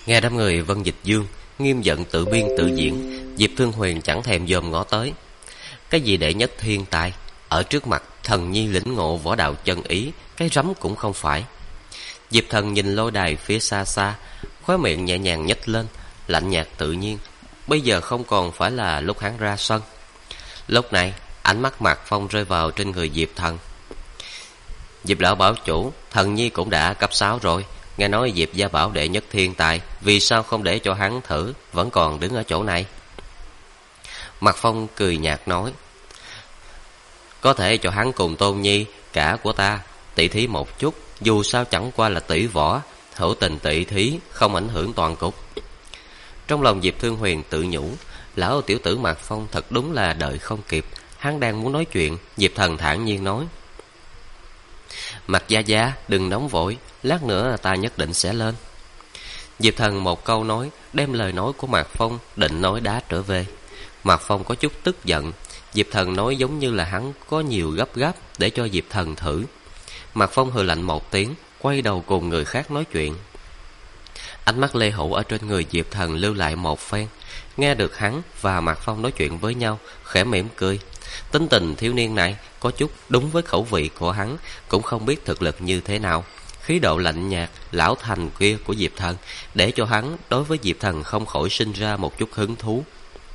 Nghe đám người Vân Dịch Dương nghiêm giận tự biên tự diễn, Diệp Thương Huyền chẳng thèm dòm ngó tới. Cái gì đệ nhất thiên tài, ở trước mặt thần nhi lĩnh ngộ võ đạo chân ý, cái rắm cũng không phải. Diệp Thần nhìn lôi đài phía xa xa, khóe miệng nhẹ nhàng nhếch lên, lạnh nhạt tự nhiên. Bây giờ không còn phải là lúc hắn ra sân. Lúc này ánh mắt Mạc Phong rơi vào trên người Diệp Thần. Diệp lão bảo chủ, thần nhi cũng đã cấp 6 rồi. Nghe nói Diệp gia bảo đệ nhất thiên tài, vì sao không để cho hắn thử, vẫn còn đứng ở chỗ này? Mạc Phong cười nhạt nói, có thể cho hắn cùng Tôn Nhi cả của ta tỷ thí một chút, dù sao chẳng qua là tỷ võ, hữu tình tỷ thí, không ảnh hưởng toàn cục. Trong lòng Diệp Thương Huyền tự nhủ, lão tiểu tử Mạc Phong thật đúng là đợi không kịp. Hắn đang muốn nói chuyện, Diệp Thần thản nhiên nói, Mạc gia gia, đừng nóng vội, lát nữa ta nhất định sẽ lên. Diệp Thần một câu nói, đem lời nói của Mạc Phong định nói đá trở về. Mạc Phong có chút tức giận. Diệp Thần nói giống như là hắn có nhiều gấp gáp để cho Diệp Thần thử. Mạc Phong hừ lạnh một tiếng, quay đầu cùng người khác nói chuyện. Ánh mắt Lê Hữu ở trên người Diệp Thần lưu lại một phen, nghe được hắn và Mạc Phong nói chuyện với nhau, khẽ mỉm cười. Tính tình thiếu niên này có chút đúng với khẩu vị của hắn, cũng không biết thực lực như thế nào. Khí độ lạnh nhạt, lão thành kia của Diệp Thần để cho hắn đối với Diệp Thần không khỏi sinh ra một chút hứng thú.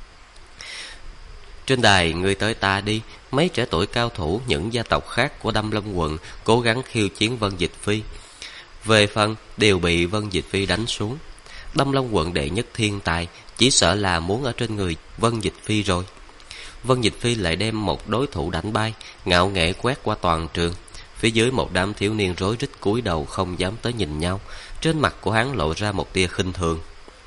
Trên đài ngươi tới ta đi, mấy trẻ tuổi cao thủ những gia tộc khác của Đâm Long quận cố gắng khiêu chiến Vân Dịch Phi. Về phần đều bị Vân Dịch Phi đánh xuống. Đâm Long quận đệ nhất thiên tài chỉ sợ là muốn ở trên người Vân Dịch Phi rồi. Vân Dịch Phi lại đem một đối thủ đánh bay, ngạo nghễ quét qua toàn trường. Phía dưới một đám thiếu niên rối rít cúi đầu không dám tới nhìn nhau. Trên mặt của hắn lộ ra một tia khinh thường.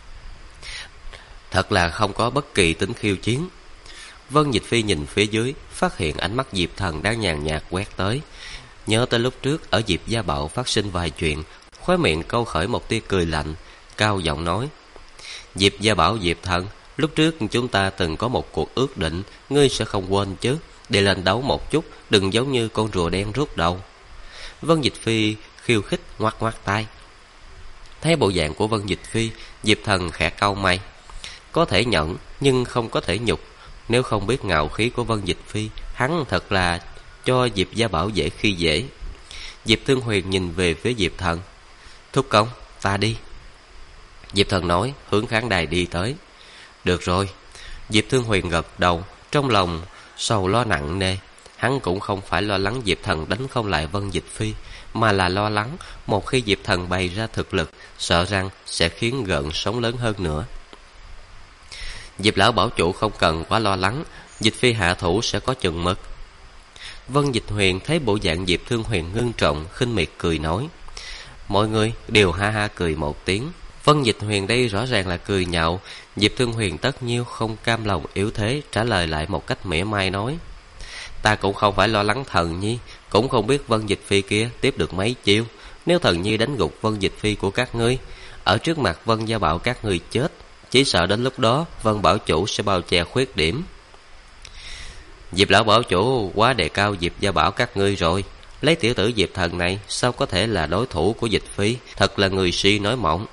Thật là không có bất kỳ tính khiêu chiến. Vân Dịch Phi nhìn phía dưới, phát hiện ánh mắt Diệp Thần đang nhàn nhạt quét tới. Nhớ tới lúc trước ở Diệp gia bảo phát sinh vài chuyện, khóe miệng câu khởi một tia cười lạnh, cao giọng nói, Diệp gia bảo Diệp Thần, lúc trước chúng ta từng có một cuộc ước định, ngươi sẽ không quên chứ? Để lên đấu một chút, đừng giống như con rùa đen rút đầu. Vân Dịch Phi khiêu khích ngoắc ngoắc tay. Thấy bộ dạng của Vân Dịch Phi, Diệp Thần khẽ cau mày. Có thể nhận, nhưng không có thể nhục. Nếu không biết ngạo khí của Vân Dịch Phi, hắn thật là cho Diệp gia bảo dễ khi dễ. Diệp Thương Huyền nhìn về phía Diệp Thần. Thúc công, ta đi. Diệp Thần nói, hướng khán đài đi tới. Được rồi. Diệp Thương Huyền gật đầu, trong lòng sầu lo nặng nề. Hắn cũng không phải lo lắng Diệp Thần đánh không lại Vân Dịch Phi, mà là lo lắng một khi Diệp Thần bày ra thực lực, sợ rằng sẽ khiến gợn sóng lớn hơn nữa. Diệp lão bảo chủ không cần quá lo lắng, Dịch Phi hạ thủ sẽ có chừng mực. Vân Dịch Huyền thấy bộ dạng Diệp Thương Huyền ngưng trọng, khinh miệt cười nói. Mọi người đều ha ha cười một tiếng. Vân Dịch Huyền đây rõ ràng là cười nhạo. Diệp Thương Huyền tất nhiêu không cam lòng yếu thế, trả lời lại một cách mỉa mai nói, ta cũng không phải lo lắng Thần Nhi, cũng không biết Vân Dịch Phi kia tiếp được mấy chiêu. Nếu Thần Nhi đánh gục Vân Dịch Phi của các ngươi, ở trước mặt Vân gia bảo các ngươi chết, chỉ sợ đến lúc đó Vân bảo chủ sẽ bao che khuyết điểm. Diệp lão bảo chủ quá đề cao Diệp gia bảo các ngươi rồi. Lấy tiểu tử Diệp Thần này sao có thể là đối thủ của Dịch Phi, thật là người si nói mộng.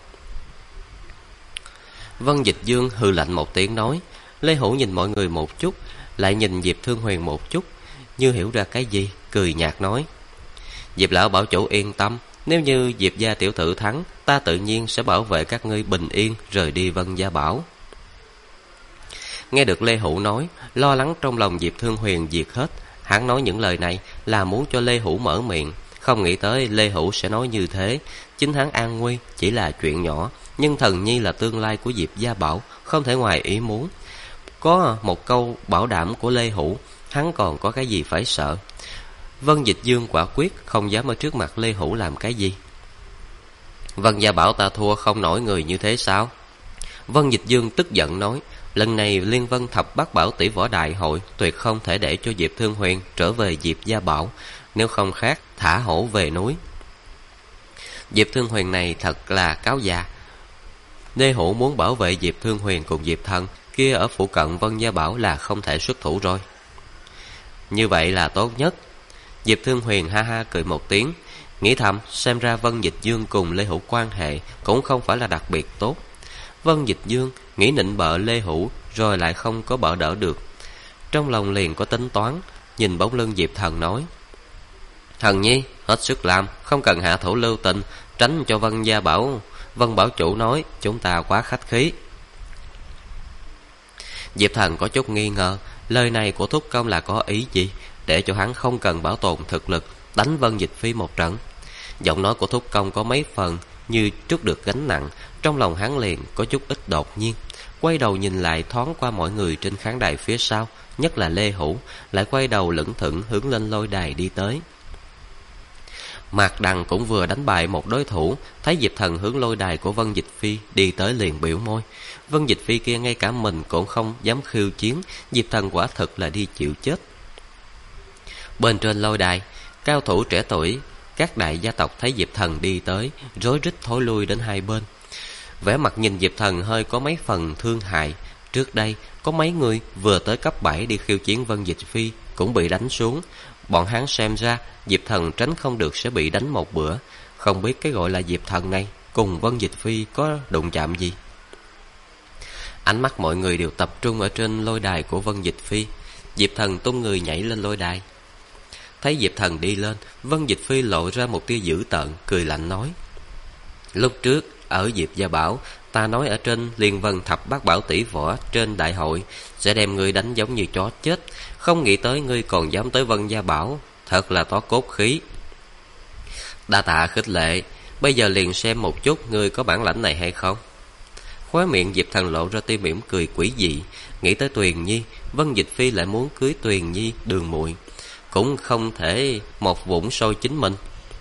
Vân Dịch Dương hừ lạnh một tiếng nói. Lê Hữu nhìn mọi người một chút, lại nhìn Diệp Thương Huyền một chút, như hiểu ra cái gì, cười nhạt nói, Diệp lão bảo chủ yên tâm, nếu như Diệp gia tiểu tử thắng, ta tự nhiên sẽ bảo vệ các ngươi bình yên rời đi Vân gia bảo. Nghe được Lê Hữu nói, lo lắng trong lòng Diệp Thương Huyền diệt hết. Hắn nói những lời này là muốn cho Lê Hữu mở miệng, không nghĩ tới Lê Hữu sẽ nói như thế. Chính hắn an nguy chỉ là chuyện nhỏ, nhưng Thần Nhi là tương lai của Diệp gia bảo, không thể ngoài ý muốn. Có một câu bảo đảm của Lê Hữu, hắn còn có cái gì phải sợ. Vân Dịch Dương quả quyết không dám ở trước mặt Lê Hữu làm cái gì. Vân gia bảo ta thua không nổi người như thế sao? Vân Dịch Dương tức giận nói, lần này Liên Vân Thập Bát Bảo tỷ võ đại hội tuyệt không thể để cho Diệp Thương Huyền trở về Diệp gia bảo, nếu không khác thả hổ về núi. Diệp Thương Huyền này thật là cáo già. Lê Hữu muốn bảo vệ Diệp Thương Huyền cùng Diệp Thần kia ở phụ cận Vân gia bảo là không thể xuất thủ rồi. Như vậy là tốt nhất. Diệp Thương Huyền ha ha cười một tiếng, Nghĩ thầm, xem ra Vân Dịch Dương cùng Lê Hữu quan hệ cũng không phải là đặc biệt tốt. Vân Dịch Dương nghĩ nịnh bợ Lê Hữu rồi lại không có bợ đỡ được. Trong lòng liền có tính toán, nhìn bóng lưng Diệp Thần nói: Thần nhi, hết sức làm, không cần hạ thủ lưu tình, tránh cho Vân Bảo chủ nói chúng ta quá khách khí. Diệp Thần có chút nghi ngờ, lời này của thúc công là có ý gì, để cho hắn không cần bảo tồn thực lực đánh Vân Dịch Phi một trận. Giọng nói của thúc công có mấy phần như trút được gánh nặng, trong lòng hắn liền có chút ít đột nhiên. Quay đầu nhìn lại thoáng qua mọi người trên khán đài phía sau, nhất là Lê Hữu, lại quay đầu lững thững hướng lên lôi đài đi tới. Mạc Đằng cũng vừa đánh bại một đối thủ, thấy Diệp Thần hướng lôi đài của Vân Dịch Phi đi tới liền biểu môi. Vân Dịch Phi kia ngay cả mình cũng không dám khiêu chiến, Diệp Thần quả thực là đi chịu chết. Bên trên lôi đài, cao thủ trẻ tuổi các đại gia tộc thấy Diệp Thần đi tới, rối rít thối lui đến hai bên. Vẻ mặt nhìn Diệp Thần hơi có mấy phần thương hại. Trước đây có mấy người vừa tới cấp 7 đi khiêu chiến Vân Dịch Phi cũng bị đánh xuống. Bọn hắn xem ra Diệp Thần tránh không được sẽ bị đánh một bữa. Không biết cái gọi là Diệp Thần này cùng Vân Dịch Phi có đụng chạm gì. Ánh mắt mọi người đều tập trung ở trên lôi đài của Vân Dịch Phi. Diệp Thần tung người nhảy lên lôi đài. Thấy Diệp Thần đi lên, Vân Dịch Phi lộ ra một tia dữ tợn, cười lạnh nói: Lúc trước ở Diệp Gia Bảo, ta nói ở trên Liên Vân Thập Bát Bảo tỷ võ trên đại hội sẽ đem ngươi đánh giống như chó chết, không nghĩ tới ngươi còn dám tới Vân Gia Bảo, thật là có cốt khí. Đa tạ khích lệ, bây giờ liền xem một chút ngươi có bản lãnh này hay không. Khóe miệng Diệp Thần lộ ra tia mỉm cười quỷ dị, nghĩ tới Tuyền Nhi, Vân Dịch Phi lại muốn cưới Tuyền Nhi đường muội, cũng không thể một vũng sôi chính mình.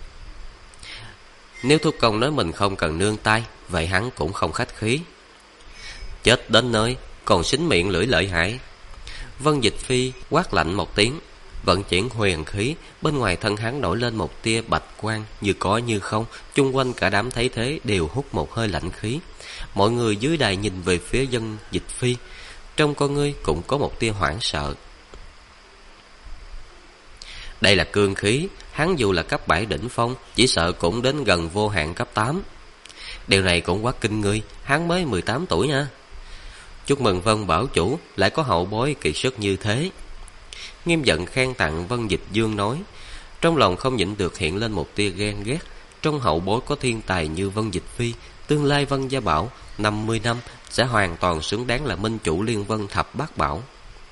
Nếu thúc công nói mình không cần nương tay, vậy hắn cũng không khách khí. Chết đến nơi còn xính miệng lưỡi lợi hại. Vân Dịch Phi quát lạnh một tiếng, vận chuyển huyền khí, bên ngoài thân hắn nổi lên một tia bạch quang, như có như không. Chung quanh cả đám thấy thế đều hút một hơi lạnh khí. Mọi người dưới đài nhìn về phía Vân Dịch Phi, trong con ngươi cũng có một tia hoảng sợ. Đây là cương khí, hắn dù là cấp 7 đỉnh phong, chỉ sợ cũng đến gần vô hạn cấp 8. Điều này cũng quá kinh người, hắn mới 18 tuổi nha. Chúc mừng Vân Bảo chủ lại có hậu bối kỳ sức như thế. Nghiêm giận khen tặng Vân Dịch Dương nói, trong lòng không nhịn được hiện lên một tia ghen ghét. Trong hậu bối có thiên tài như Vân Dịch Phi, tương lai Vân Gia Bảo 50 năm sẽ hoàn toàn xứng đáng là minh chủ Liên Vân Thập Bát Bảo.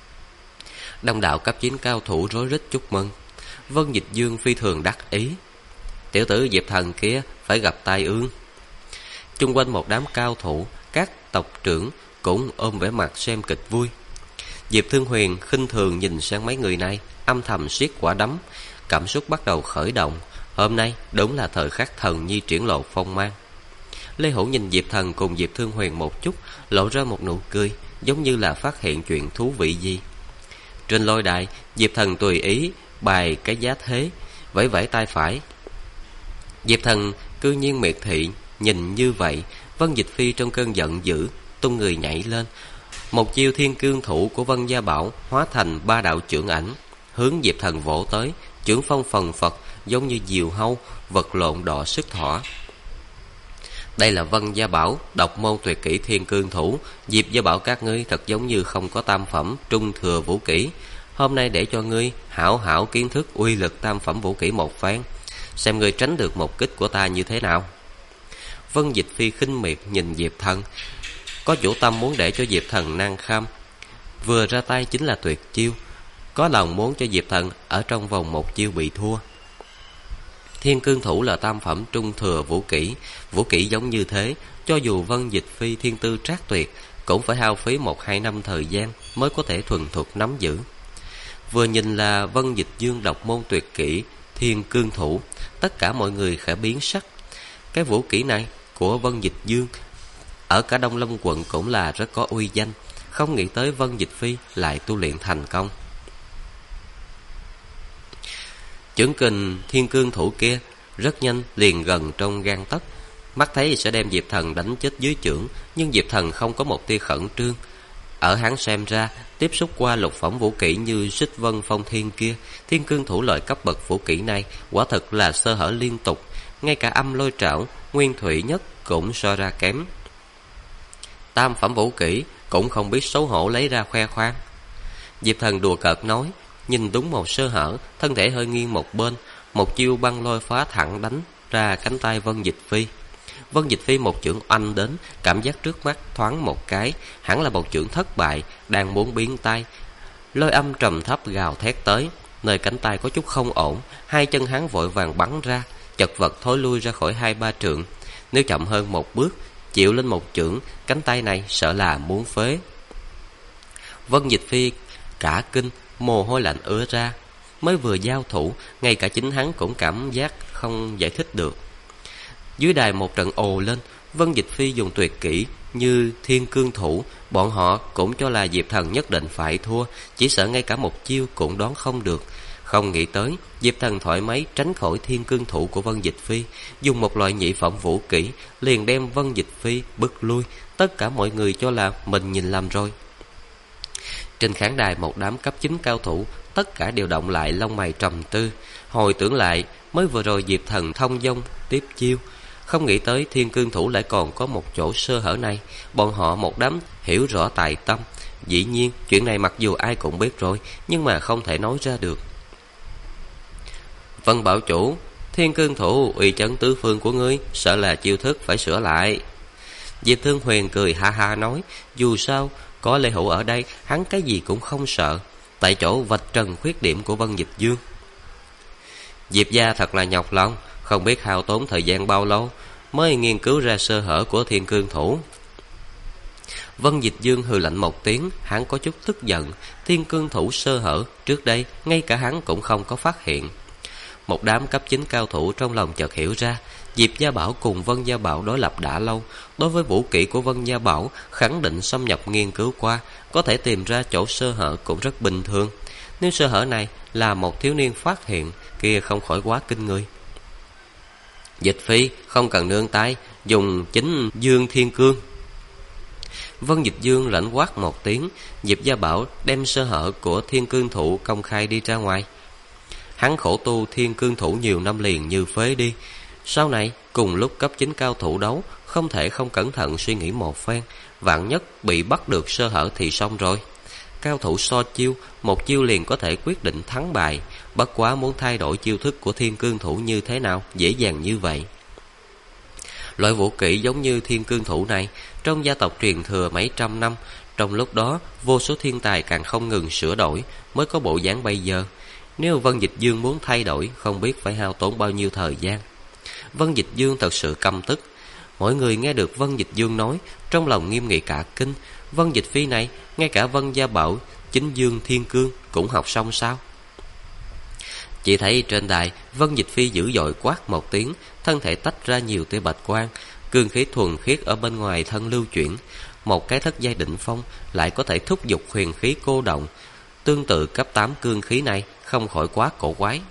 Đông đạo cấp 9 cao thủ rối rít chúc mừng. Vân Dịch Dương phi thường đắc ý, tiểu tử Diệp Thần kia phải gặp tai ương. Chung quanh một đám cao thủ, các tộc trưởng cũng ôm vẻ mặt xem kịch vui. Diệp Thương Huyền khinh thường nhìn sang mấy người này, âm thầm siết quả đấm, cảm xúc bắt đầu khởi động. Hôm nay đúng là thời khắc thần nhi triển lộ phong mang. Lê Hữu nhìn Diệp Thần cùng Diệp Thương Huyền một chút, lộ ra một nụ cười, giống như là phát hiện chuyện thú vị gì. Trên lôi đài, Diệp Thần tùy ý bài cái giá thế, vẫy vẫy tay phải. Diệp Thần cư nhiên miệt thị nhìn như vậy. Vân Dịch Phi trong cơn giận dữ tung người nhảy lên, một chiêu thiên cương thủ của Vân Gia Bảo hóa thành 3 đạo chưởng ảnh, hướng Diệp Thần vỗ tới. Chưởng phong phần phật giống như diều hâu vật lộn đọ sức thỏ. Đây là Vân Gia Bảo độc môn tuyệt kỹ thiên cương thủ. Diệp Gia Bảo các ngươi thật giống như không có tam phẩm trung thừa vũ kỹ. Hôm nay để cho ngươi hảo hảo kiến thức uy lực tam phẩm vũ kỹ một phen, xem ngươi tránh được một kích của ta như thế nào. Vân Dịch Phi khinh miệt nhìn Diệp Thần, có chủ tâm muốn để cho Diệp Thần nan kham, vừa ra tay chính là tuyệt chiêu, có lòng muốn cho Diệp Thần ở trong vòng một chiêu bị thua. Thiên cương thủ là tam phẩm trung thừa vũ kỹ giống như thế, cho dù Vân Dịch Phi thiên tư trác tuyệt, cũng phải hao phí 1-2 năm thời gian mới có thể thuần thục nắm giữ. Vừa nhìn là Vân Dịch Dương độc môn tuyệt kỹ thiên cương thủ, tất cả mọi người khẽ biến sắc. Cái vũ kỹ này của Vân Dịch Dương ở cả Đông Lâm quận cũng là rất có uy danh, không nghĩ tới Vân Dịch Phi lại tu luyện thành công. Chưởng kình thiên cương thủ kia rất nhanh liền gần trong gang tấc, mắt thấy sẽ đem Diệp Thần đánh chết dưới chưởng, nhưng Diệp Thần không có một tia khẩn trương. Ở hắn xem ra, tiếp xúc qua lục phẩm vũ kỹ như Xích Vân Phong Thiên kia, Thiên Cương Thủ loại cấp bậc vũ kỹ này quả thực là sơ hở liên tục, ngay cả Âm Lôi Trảo, Nguyên Thủy Nhất cũng so ra kém. Tam phẩm vũ kỹ cũng không biết xấu hổ lấy ra khoe khoang. Diệp Thần đùa cợt nói, nhìn đúng một sơ hở, thân thể hơi nghiêng một bên, một chiêu băng lôi phá thẳng đánh ra cánh tay Vân Dịch Phi. Vân Dịch Phi một chưởng oanh đến, cảm giác trước mắt thoáng một cái, hẳn là một chưởng thất bại, đang muốn biến tay. Lôi âm trầm thấp gào thét tới, nơi cánh tay có chút không ổn, hai chân hắn vội vàng bắn ra, chật vật thối lui ra khỏi 2-3 trượng. Nếu chậm hơn một bước, chịu lên một chưởng, cánh tay này sợ là muốn phế. Vân Dịch Phi cả kinh, mồ hôi lạnh ứa ra. Mới vừa giao thủ, ngay cả chính hắn cũng cảm giác không giải thích được. Dưới đài một trận ồ lên, Vân Dịch Phi dùng tuyệt kỹ như Thiên Cương Thủ, bọn họ cũng cho là Diệp Thần nhất định phải thua, chỉ sợ ngay cả một chiêu cũng đoán không được. Không nghĩ tới, Diệp Thần thoải mái tránh khỏi Thiên Cương Thủ của Vân Dịch Phi, dùng một loại nhị phẩm vũ kỹ liền đem Vân Dịch Phi bức lui. Tất cả mọi người cho là mình nhìn lầm rồi. Trên khán đài một đám cấp 9 cao thủ, tất cả đều động lại lông mày trầm tư, hồi tưởng lại mới vừa rồi Diệp Thần thông dong tiếp chiêu, không nghĩ tới Thiên Cương Thủ lại còn có một chỗ sơ hở này. Bọn họ một đám hiểu rõ tài tâm. Dĩ nhiên chuyện này mặc dù ai cũng biết rồi, nhưng mà không thể nói ra được. Vân bảo chủ, Thiên Cương Thủ uy chấn tứ phương của ngươi, sợ là chiêu thức phải sửa lại. Diệp Thương Huyền cười ha ha nói, dù sao có Lê Hữu ở đây, hắn cái gì cũng không sợ. Tại chỗ vạch trần khuyết điểm của Vân Dịch Dương. Diệp gia thật là nhọc lòng, không biết hao tốn thời gian bao lâu mới nghiên cứu ra sơ hở của Thiên Cương Thủ. Vân Dịch Dương hừ lạnh một tiếng, hắn có chút tức giận. Thiên Cương Thủ sơ hở trước đây ngay cả hắn cũng không có phát hiện. Một đám cấp 9 cao thủ trong lòng chợt hiểu ra, Diệp Gia Bảo cùng Vân Gia Bảo đối lập đã lâu, đối với vũ kỹ của Vân Gia Bảo khẳng định xâm nhập nghiên cứu qua, có thể tìm ra chỗ sơ hở cũng rất bình thường. Nếu sơ hở này là một thiếu niên phát hiện, kia không khỏi quá kinh người. Dịch Phi không cần nương tay, dùng chính Dương Thiên Cương. Vân Dịch Dương lạnh quát một tiếng, Diệp Gia Bảo đem sơ hở của Thiên Cương Thủ công khai đi ra ngoài. Hắn khổ tu Thiên Cương Thủ nhiều năm liền như phế đi. Sau này cùng lúc cấp 9 cao thủ đấu, không thể không cẩn thận suy nghĩ một phen, vạn nhất bị bắt được sơ hở thì xong rồi. Cao thủ so chiêu, một chiêu liền có thể quyết định thắng bại, bất quá muốn thay đổi chiêu thức của Thiên Cương Thủ như thế nào dễ dàng như vậy. Loại vũ kỹ giống như Thiên Cương Thủ này trong gia tộc truyền thừa mấy trăm năm, trong lúc đó vô số thiên tài càng không ngừng sửa đổi mới có bộ dáng bây giờ. Nếu Vân Dịch Dương muốn thay đổi, không biết phải hao tốn bao nhiêu thời gian. Vân Dịch Dương thật sự căm tức. Mọi người nghe được Vân Dịch Dương nói, trong lòng nghiêm nghị cả kinh. Vân Dịch Phi này, ngay cả Vân Gia Bảo, chính Dương Thiên Cương cũng học xong sao? Chỉ thấy trên đài, Vân Dịch Phi dữ dội quát một tiếng, thân thể tách ra nhiều tia bạch quang, cương khí thuần khiết ở bên ngoài thân lưu chuyển. Một cái thất giai đỉnh phong lại có thể thúc giục huyền khí cô động, tương tự cấp 8 cương khí này không khỏi quá cổ quái.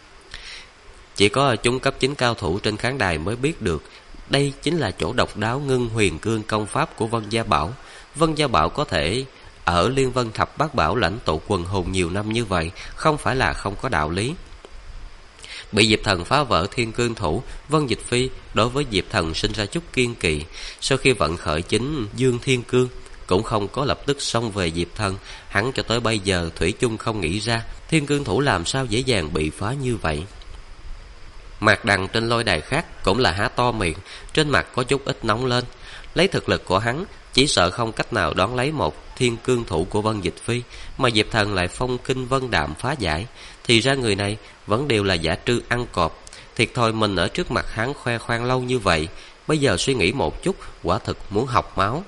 Chỉ có chúng cấp 9 cao thủ trên khán đài mới biết được, đây chính là chỗ độc đáo ngưng huyền cương công pháp của Vân Gia Bảo. Vân Gia Bảo có thể ở Liên Vân Thập Bát Bảo lãnh tụ quần hùng nhiều năm như vậy, không phải là không có đạo lý. Bị Diệp Thần phá vỡ Thiên Cương Thủ, Vân Dịch Phi đối với Diệp Thần sinh ra chút kiên kỵ. Sau khi vận khởi chính Dương Thiên Cương, cũng không có lập tức xông về Diệp Thần. Hắn cho tới bây giờ thủy chung không nghĩ ra Thiên Cương Thủ làm sao dễ dàng bị phá như vậy. Mạc Đằng trên lôi đài khác cũng là há to miệng, trên mặt có chút ít nóng lên. Lấy thực lực của hắn, chỉ sợ không cách nào đón lấy một Thiên Cương Thủ của Vân Dịch Phi, mà Diệp Thần lại phong kinh vân đạm phá giải. Thì ra người này vẫn đều là giả trư ăn cọp. Thiệt thôi mình ở trước mặt hắn khoe khoang lâu như vậy, bây giờ suy nghĩ một chút, quả thực muốn học máu.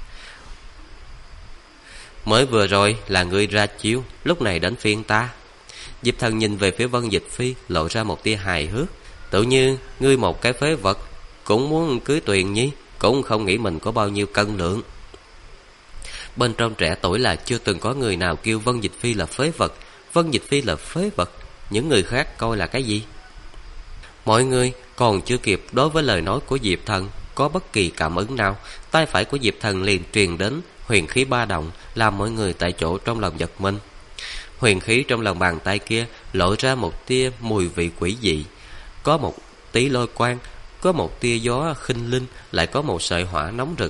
Mới vừa rồi là ngươi ra chiêu, lúc này đến phiên ta. Diệp Thần nhìn về phía Vân Dịch Phi, lộ ra một tia hài hước. Tự như ngươi một cái phế vật cũng muốn cưới Tuyền Nhi, cũng không nghĩ mình có bao nhiêu cân lượng. Bên trong trẻ tuổi là chưa từng có người nào kêu Vân Dịch Phi là phế vật. Vân Dịch Phi là phế vật, những người khác coi là cái gì? Mọi người còn chưa kịp đối với lời nói của Diệp Thần có bất kỳ cảm ứng nào, tay phải của Diệp Thần liền truyền đến huyền khí ba động, làm mọi người tại chỗ trong lòng giật mình. Huyền khí trong lòng bàn tay kia lộ ra một tia mùi vị quỷ dị, có một tí lôi quang, có một tia gió khinh linh, lại có một sợi hỏa nóng rực.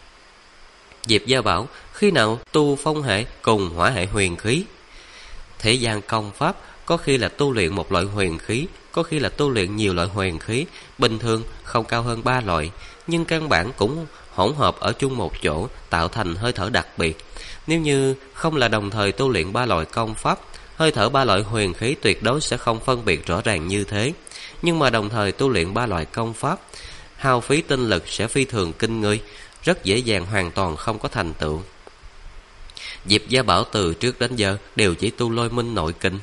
Diệp Gia Bảo khi nào tu phong hệ cùng hỏa hệ huyền khí? Thế gian công pháp có khi là tu luyện một loại huyền khí, có khi là tu luyện nhiều loại huyền khí, bình thường không cao hơn 3 loại, nhưng căn bản cũng hỗn hợp ở chung một chỗ, tạo thành hơi thở đặc biệt. Nếu như không là đồng thời tu luyện 3 loại công pháp, hơi thở 3 loại huyền khí tuyệt đối sẽ không phân biệt rõ ràng như thế. Nhưng mà đồng thời tu luyện 3 loại công pháp, hao phí tinh lực sẽ phi thường kinh người, rất dễ dàng hoàn toàn không có thành tựu. Diệp Gia Bảo từ trước đến giờ đều chỉ tu lôi minh nội kinh.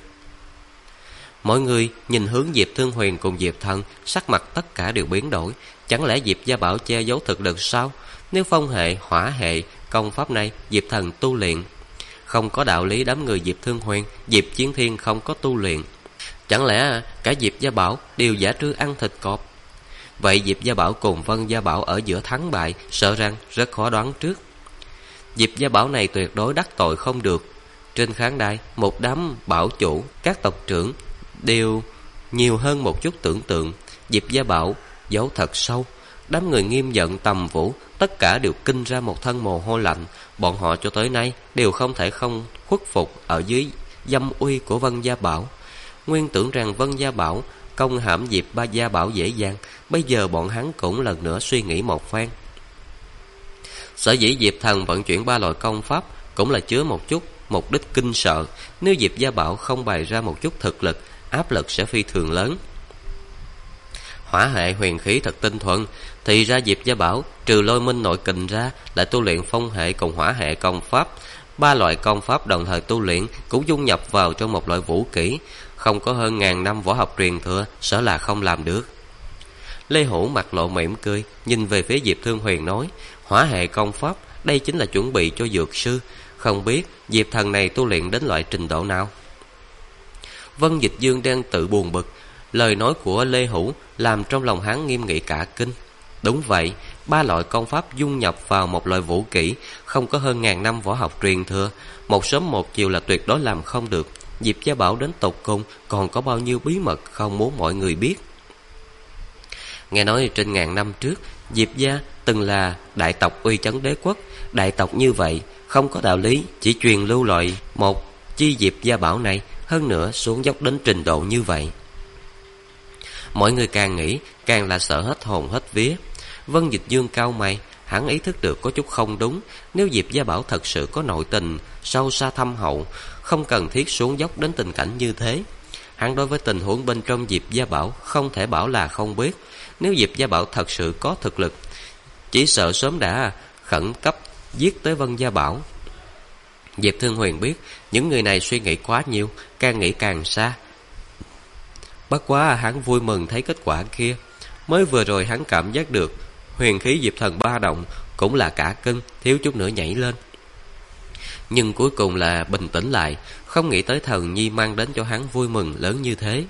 Mọi người nhìn hướng Diệp Thương Huyền cùng Diệp Thần, sắc mặt tất cả đều biến đổi. Chẳng lẽ Diệp Gia Bảo che giấu thực lực sao? Nếu phong hệ, hỏa hệ công pháp này Diệp Thần tu luyện, không có đạo lý đám người Diệp Thương Huyền, Diệp Chiến Thiên không có tu luyện. Chẳng lẽ cả Diệp Gia Bảo đều giả trư ăn thịt cọp? Vậy Diệp Gia Bảo cùng Vân Gia Bảo ở giữa thắng bại, sợ rằng rất khó đoán trước. Diệp Gia Bảo này tuyệt đối đắc tội không được. Trên khán đài, một đám bảo chủ, các tộc trưởng đều nhiều hơn một chút tưởng tượng. Diệp Gia Bảo giấu thật sâu. Đám người Nghiêm Giận, Tầm Vũ tất cả đều kinh ra một thân mồ hôi lạnh. Bọn họ cho tới nay đều không thể không khuất phục ở dưới dâm uy của Vân Gia Bảo. Nguyên tưởng rằng Vân Gia Bảo công hãm Diệp Gia Bảo dễ dàng, bây giờ bọn hắn cũng lần nữa suy nghĩ một phen. Sở dĩ Diệp Thần vận chuyển 3 loại công pháp cũng là chứa một chút mục đích kinh sợ. Nếu Diệp Gia Bảo không bày ra một chút thực lực, áp lực sẽ phi thường lớn. Hỏa hệ huyền khí thật tinh thuần, thì ra Diệp Gia Bảo trừ lôi minh nội kình ra lại tu luyện phong hệ cùng hỏa hệ công pháp. 3 loại công pháp đồng thời tu luyện cũng dung nhập vào trong một loại vũ kỹ, không có hơn 1000 năm võ học truyền thừa, sợ là không làm được. Lê Hữu mặt lộ mỉm cười, nhìn về phía Diệp Thương Huyền nói: hỏa hệ công pháp, đây chính là chuẩn bị cho dược sư, không biết Diệp Thần này tu luyện đến loại trình độ nào. Vân Dịch Dương đang tự buồn bực, lời nói của Lê Hữu làm trong lòng hắn nghiêm nghị cả kinh. Đúng vậy, 3 loại công pháp dung nhập vào một loại vũ kỹ, không có hơn 1000 năm võ học truyền thừa, một sớm một chiều là tuyệt đối làm không được. Diệp Gia Bảo đến tột cùng còn có bao nhiêu bí mật không muốn mọi người biết. Nghe nói trên 1000 năm trước, Diệp Gia từng là đại tộc uy chấn đế quốc. Đại tộc như vậy không có đạo lý chỉ truyền lưu loại một chi Diệp Gia Bảo này, hơn nữa xuống dốc đến trình độ như vậy. Mọi người càng nghĩ càng là sợ hết hồn hết vía. Vân Dịch Dương cau mày, hắn ý thức được có chút không đúng. Nếu Diệp Gia Bảo thật sự có nội tình sâu xa thâm hậu, không cần thiết xuống dốc đến tình cảnh như thế. Hắn đối với tình huống bên trong Diệp Gia Bảo không thể bảo là không biết. Nếu Diệp Gia Bảo thật sự có thực lực, chỉ sợ sớm đã khẩn cấp giết tới Vân Gia Bảo. Diệp Thương Huyền biết những người này suy nghĩ quá nhiều, càng nghĩ càng xa. Bất quá hắn vui mừng thấy kết quả kia. Mới vừa rồi hắn cảm giác được huyền khí Diệp Thần ba động, cũng là cả kinh, thiếu chút nữa nhảy lên. Nhưng cuối cùng là bình tĩnh lại, không nghĩ tới thần nhi mang đến cho hắn vui mừng lớn như thế.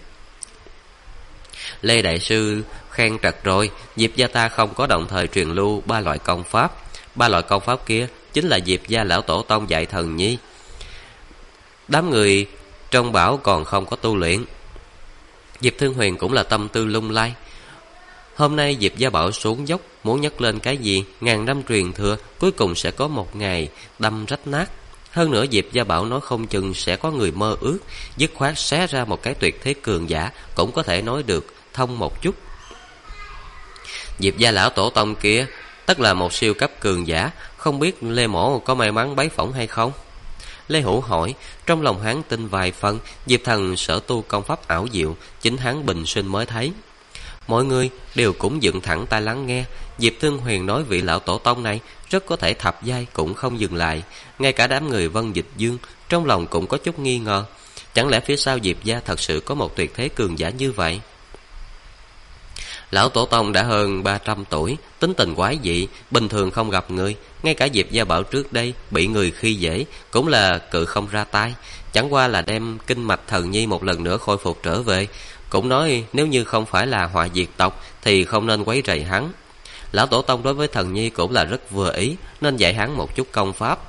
Lê Đại Sư khen trật rồi, Diệp gia ta không có đồng thời truyền lưu 3 loại công pháp. 3 loại công pháp kia chính là Diệp gia lão tổ tông dạy thần nhi. Đám người trong bảo còn không có tu luyện. Diệp Thương Huyền cũng là tâm tư lung lay. Hôm nay Diệp Gia Bảo xuống dốc, muốn nhắc lên cái gì 1000 năm truyền thừa, cuối cùng sẽ có một ngày đâm rách nát. Hơn nữa Diệp Gia Bảo nói không chừng sẽ có người mơ ước, dứt khoát xé ra một cái tuyệt thế cường giả, cũng có thể nói được thông một chút. Diệp gia lão tổ tông kia tất là một siêu cấp cường giả, không biết Lê Mỗ có may mắn bái phỏng hay không? Lê Hữu hỏi, trong lòng hắn tin vài phần Diệp Thần sở tu công pháp ảo diệu, chính hắn bình sinh mới thấy. Mọi người đều cũng dựng thẳng tai lắng nghe. Diệp Thương Huyền nói vị lão tổ tông này rất có thể thập giai cũng không dừng lại. Ngay cả đám người Vân Dịch Dương trong lòng cũng có chút nghi ngờ. Chẳng lẽ phía sau Diệp gia thật sự có một tuyệt thế cường giả như vậy? Lão tổ tông đã hơn 300 tuổi, tính tình quái dị, bình thường không gặp người. Ngay cả Diệp Gia Bảo trước đây bị người khi dễ cũng là cự không ra tay, chẳng qua là đem kinh mạch thần nhi một lần nữa khôi phục trở về. Cũng nói nếu như không phải là họa diệt tộc thì không nên quấy rầy hắn. Lão tổ tông đối với Thần Nhi cũng là rất vừa ý, nên dạy hắn một chút công pháp.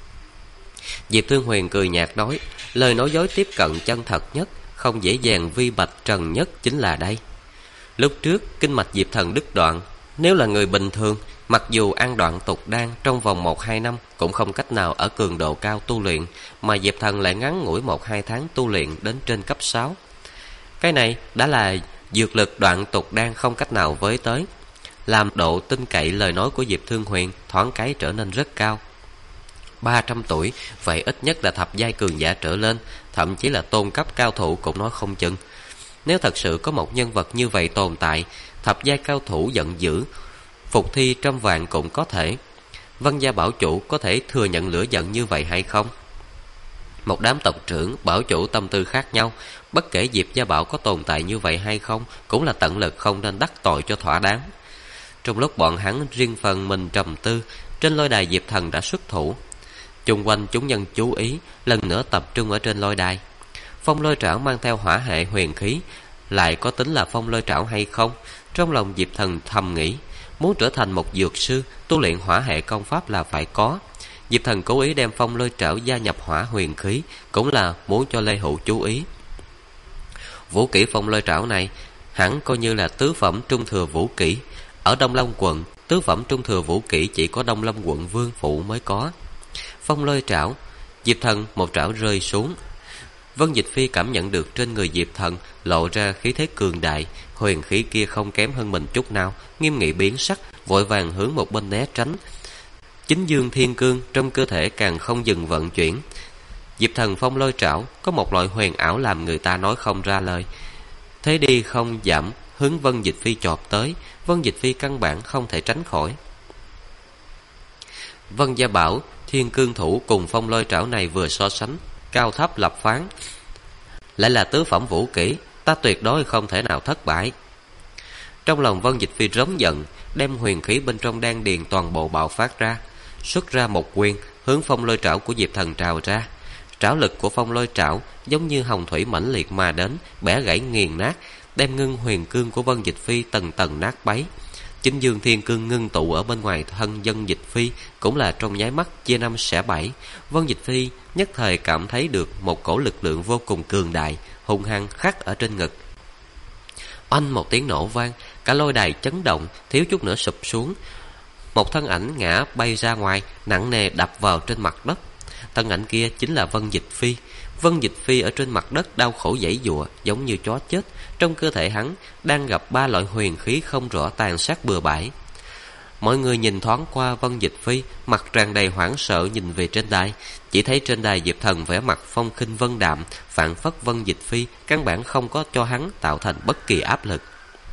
Diệp Thương Huyền cười nhạt nói, lời nói dối tiếp cận chân thật nhất, không dễ dàng vi bạch trần nhất chính là đây. Lúc trước kinh mạch Diệp Thần đứt đoạn, nếu là người bình thường, mặc dù ăn đoạn tục đan trong vòng 1-2 năm cũng không cách nào ở cường độ cao tu luyện, mà Diệp Thần lại ngắn ngủi 1-2 tháng tu luyện đến trên cấp 6. Cái này đã là dược lực đoạn tục đan không cách nào với tới, làm độ tin cậy lời nói của Diệp Thương Huyền thoáng cái trở nên rất cao. 300 tuổi, vậy ít nhất là thập giai cường giả trở lên, thậm chí là tôn cấp cao thủ cũng nói không chừng. Nếu thật sự có một nhân vật như vậy tồn tại, thập giai cao thủ giận dữ, phục thi trăm vạn cũng có thể. Vân gia bảo chủ có thể thừa nhận lửa giận như vậy hay không? Một đám tộc trưởng, bảo chủ tâm tư khác nhau, bất kể Diệp gia bảo có tồn tại như vậy hay không, cũng là tận lực không nên đắc tội cho thỏa đáng. Trong lúc bọn hắn riêng phần mình trầm tư, trên lôi đài Diệp Thần đã xuất thủ. Chung quanh chúng nhân chú ý, lần nữa tập trung ở trên lôi đài. Phong lôi trảo mang theo hỏa hệ huyền khí, lại có tính là phong lôi trảo hay không? Trong lòng Diệp Thần thầm nghĩ, muốn trở thành một dược sư, tu luyện hỏa hệ công pháp là phải có. Diệp Thần cố ý đem phong lôi trảo gia nhập hỏa huyền khí, cũng là muốn cho Lê Hữu chú ý. Vũ kỹ phong lôi trảo này hẳn coi như là tứ phẩm trung thừa vũ kỹ. Ở Đông Long quận, tứ phẩm trung thừa vũ kỹ chỉ có Đông Long quận Vương phủ mới có. Phong lôi trảo, Diệp Thần một trảo rơi xuống. Vân Dịch Phi cảm nhận được trên người Diệp Thần lộ ra khí thế cường đại, huyền khí kia không kém hơn mình chút nào, nghiêm nghị biến sắc, vội vàng hướng một bên né tránh. Chính dương thiên cương trong cơ thể càng không dừng vận chuyển. Diệp Thần phong lôi trảo có một loại huyền ảo làm người ta nói không ra lời. Thế đi không giảm, hướng Vân Dịch Phi chộp tới, Vân Dịch Phi căn bản không thể tránh khỏi. Vân gia bảo thiên cương thủ cùng phong lôi trảo này vừa so sánh, cao thấp lập phán, lại là tứ phẩm vũ kỹ, ta tuyệt đối không thể nào thất bại. Trong lòng Vân Dịch Phi rống giận, đem huyền khí bên trong đan điền toàn bộ bạo phát ra, xuất ra một quyền hướng phong lôi trảo của Diệp Thần trào ra. Trảo lực của phong lôi trảo giống như hồng thủy mãnh liệt mà đến, bẻ gãy nghiền nát, đem ngưng huyền cương của Vân Dịch Phi tầng tầng nát bấy. Chính dương thiên cương ngưng tụ ở bên ngoài thân Vân Dịch Phi cũng là trong nháy mắt chia năm xẻ bảy. Vân Dịch Phi nhất thời cảm thấy được một cổ lực lượng vô cùng cường đại, hung hăng khắc ở trên ngực. Oanh một tiếng nổ vang, cả lôi đài chấn động, thiếu chút nữa sụp xuống. Một thân ảnh ngã bay ra ngoài, nặng nề đập vào trên mặt đất. Thân ảnh kia chính là Vân Dịch Phi. Vân Dịch Phi ở trên mặt đất đau khổ giãy giụa, giống như chó chết. Trong cơ thể hắn đang gặp 3 loại huyền khí không rõ tàn sát bừa bãi. Mọi người nhìn thoáng qua Vân Dịch Phi, mặt tràn đầy hoảng sợ nhìn về trên đài. Chỉ thấy trên đài Diệp Thần vẻ mặt phong khinh vân đạm, phảng phất Vân Dịch Phi căn bản không có cho hắn tạo thành bất kỳ áp lực.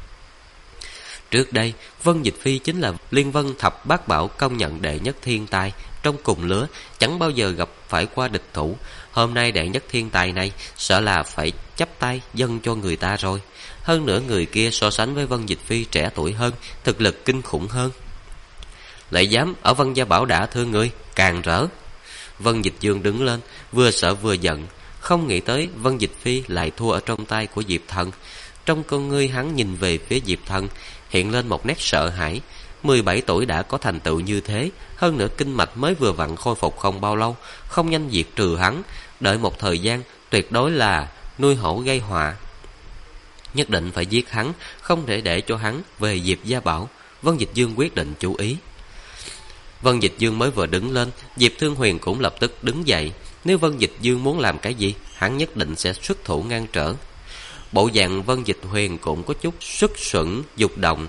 Trước đây, Vân Dịch Phi chính là Liên Vân Thập Bát Bảo công nhận đệ nhất thiên tài, trong cùng lứa chẳng bao giờ gặp phải qua địch thủ. Hôm nay đệ nhất thiên tài này sợ là phải chắp tay dâng cho người ta rồi. Hơn nữa người kia so sánh với Vân Dịch Phi trẻ tuổi hơn, thực lực kinh khủng hơn. Lại dám ở Vân gia bảo đã thương người, càng rỡ. Vân Dịch Dương đứng lên, vừa sợ vừa giận, không nghĩ tới Vân Dịch Phi lại thua ở trong tay của Diệp Thần. Trong con ngươi hắn nhìn về phía Diệp Thần, hiện lên một nét sợ hãi. 17 tuổi đã có thành tựu như thế, hơn nữa kinh mạch mới vừa vặn khôi phục không bao lâu, không nhanh diệt trừ hắn, đợi một thời gian tuyệt đối là nuôi hổ gây họa. Nhất định phải giết hắn, không thể để cho hắn về Diệp gia bảo. Vân Dịch Dương quyết định chú ý. Vân Dịch Dương mới vừa đứng lên, Diệp Thương Huyền cũng lập tức đứng dậy. Nếu Vân Dịch Dương muốn làm cái gì, hắn nhất định sẽ xuất thủ ngăn trở. Bộ dạng Vân Dịch Huyền cũng có chút xuất xuẩn dục động.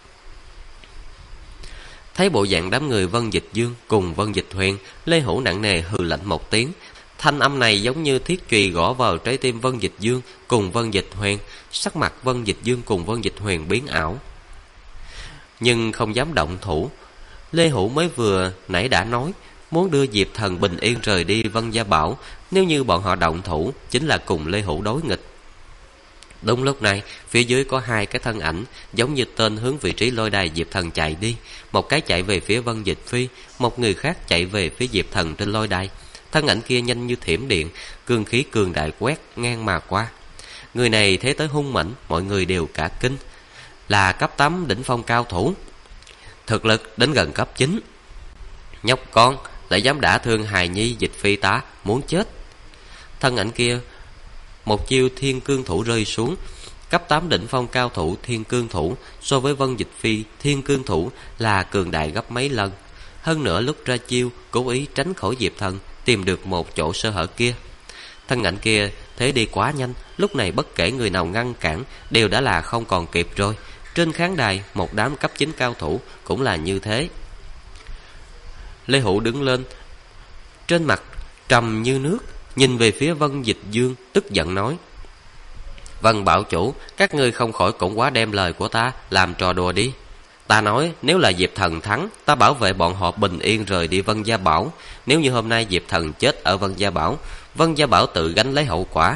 Thấy bộ dạng đám người Vân Dịch Dương cùng Vân Dịch Huyền, Lê Hữu nặng nề hừ lạnh một tiếng. Thanh âm này giống như thiết chùy gõ vào trái tim Vân Dịch Dương cùng Vân Dịch Huyền. Sắc mặt Vân Dịch Dương cùng Vân Dịch Huyền biến ảo, nhưng không dám động thủ. Lê Hữu mới vừa nãy đã nói muốn đưa Diệp Thần bình yên rời đi Vân gia bảo, nếu như bọn họ động thủ chính là cùng Lê Hữu đối nghịch. Đúng lúc này, phía dưới có 2 cái thân ảnh giống như tên hướng vị trí lôi đài Diệp Thần chạy đi. Một cái chạy về phía Vân Dịch Phi, một người khác chạy về phía Diệp Thần trên lôi đài. Thân ảnh kia nhanh như thiểm điện, cương khí cường đại quét ngang mà qua. Người này thế tới hung mãnh, mọi người đều cả kinh, là cấp 8 đỉnh phong cao thủ. thực lực đến gần cấp 9. Nhóc con lại dám đả thương hài nhi Dịch Phi tá, muốn chết. Thân ảnh kia một chiêu Thiên Cương Thủ rơi xuống. Cấp 8 đỉnh phong cao thủ Thiên Cương Thủ so với Vân Dịch Phi Thiên Cương Thủ là cường đại gấp mấy lần. Hơn nữa lúc ra chiêu cố ý tránh khỏi Diệp Thần, tìm được một chỗ sơ hở kia. Thân ảnh kia thế đi quá nhanh, lúc này bất kể người nào ngăn cản đều đã là không còn kịp rồi. Trên khán đài một đám cấp 9 cao thủ cũng là như thế. Lê Hữu đứng lên, trên mặt trầm như nước, nhìn về phía Vân Dịch Dương, tức giận nói: Vân bảo chủ, các ngươi không khỏi cũng quá đem lời của ta làm trò đùa đi. Ta nói nếu là Diệp Thần thắng, ta bảo vệ bọn họ bình yên rời đi Vân Gia Bảo. Nếu như hôm nay Diệp Thần chết ở Vân Gia Bảo, Vân Gia Bảo tự gánh lấy hậu quả.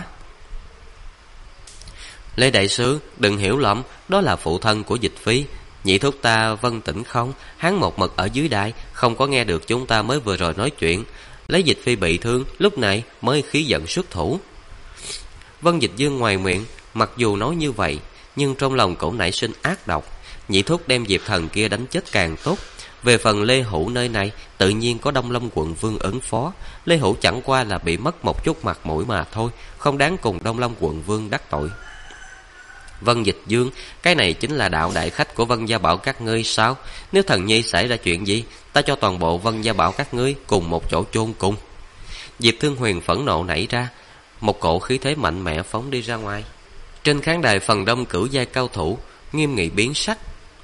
Lê đại sư, đừng hiểu lầm, đó là phụ thân của Dịch Phi. Nhị thúc ta Vân Tĩnh Không, hắn một mực ở dưới đài, không có nghe được chúng ta mới vừa rồi nói chuyện. Lấy Dịch Phi bị thương, lúc này mới khí giận xuất thủ. Vân Dịch Dương ngoài miệng mặc dù nói như vậy, nhưng trong lòng cũng nảy sinh ác độc. Nhị thúc đem Diệp Thần kia đánh chết càng tốt. Về phần Lê Hữu nơi này, tự nhiên có Đông Long quận vương ứng phó. Lê Hữu chẳng qua là bị mất một chút mặt mũi mà thôi, không đáng cùng Đông Long quận vương đắc tội. Vân Dịch Dương, cái này chính là đạo đại khách của Vân Gia Bảo các ngươi sao? Nếu Thần nhi xảy ra chuyện gì, ta cho toàn bộ Vân Gia Bảo các ngươi cùng một chỗ chôn cùng. Diệp Thương Huyền phẫn nộ nảy ra, một cổ khí thế mạnh mẽ phóng đi ra ngoài. Trên khán đài phần đông cửu giai cao thủ nghiêm nghị biến sắc.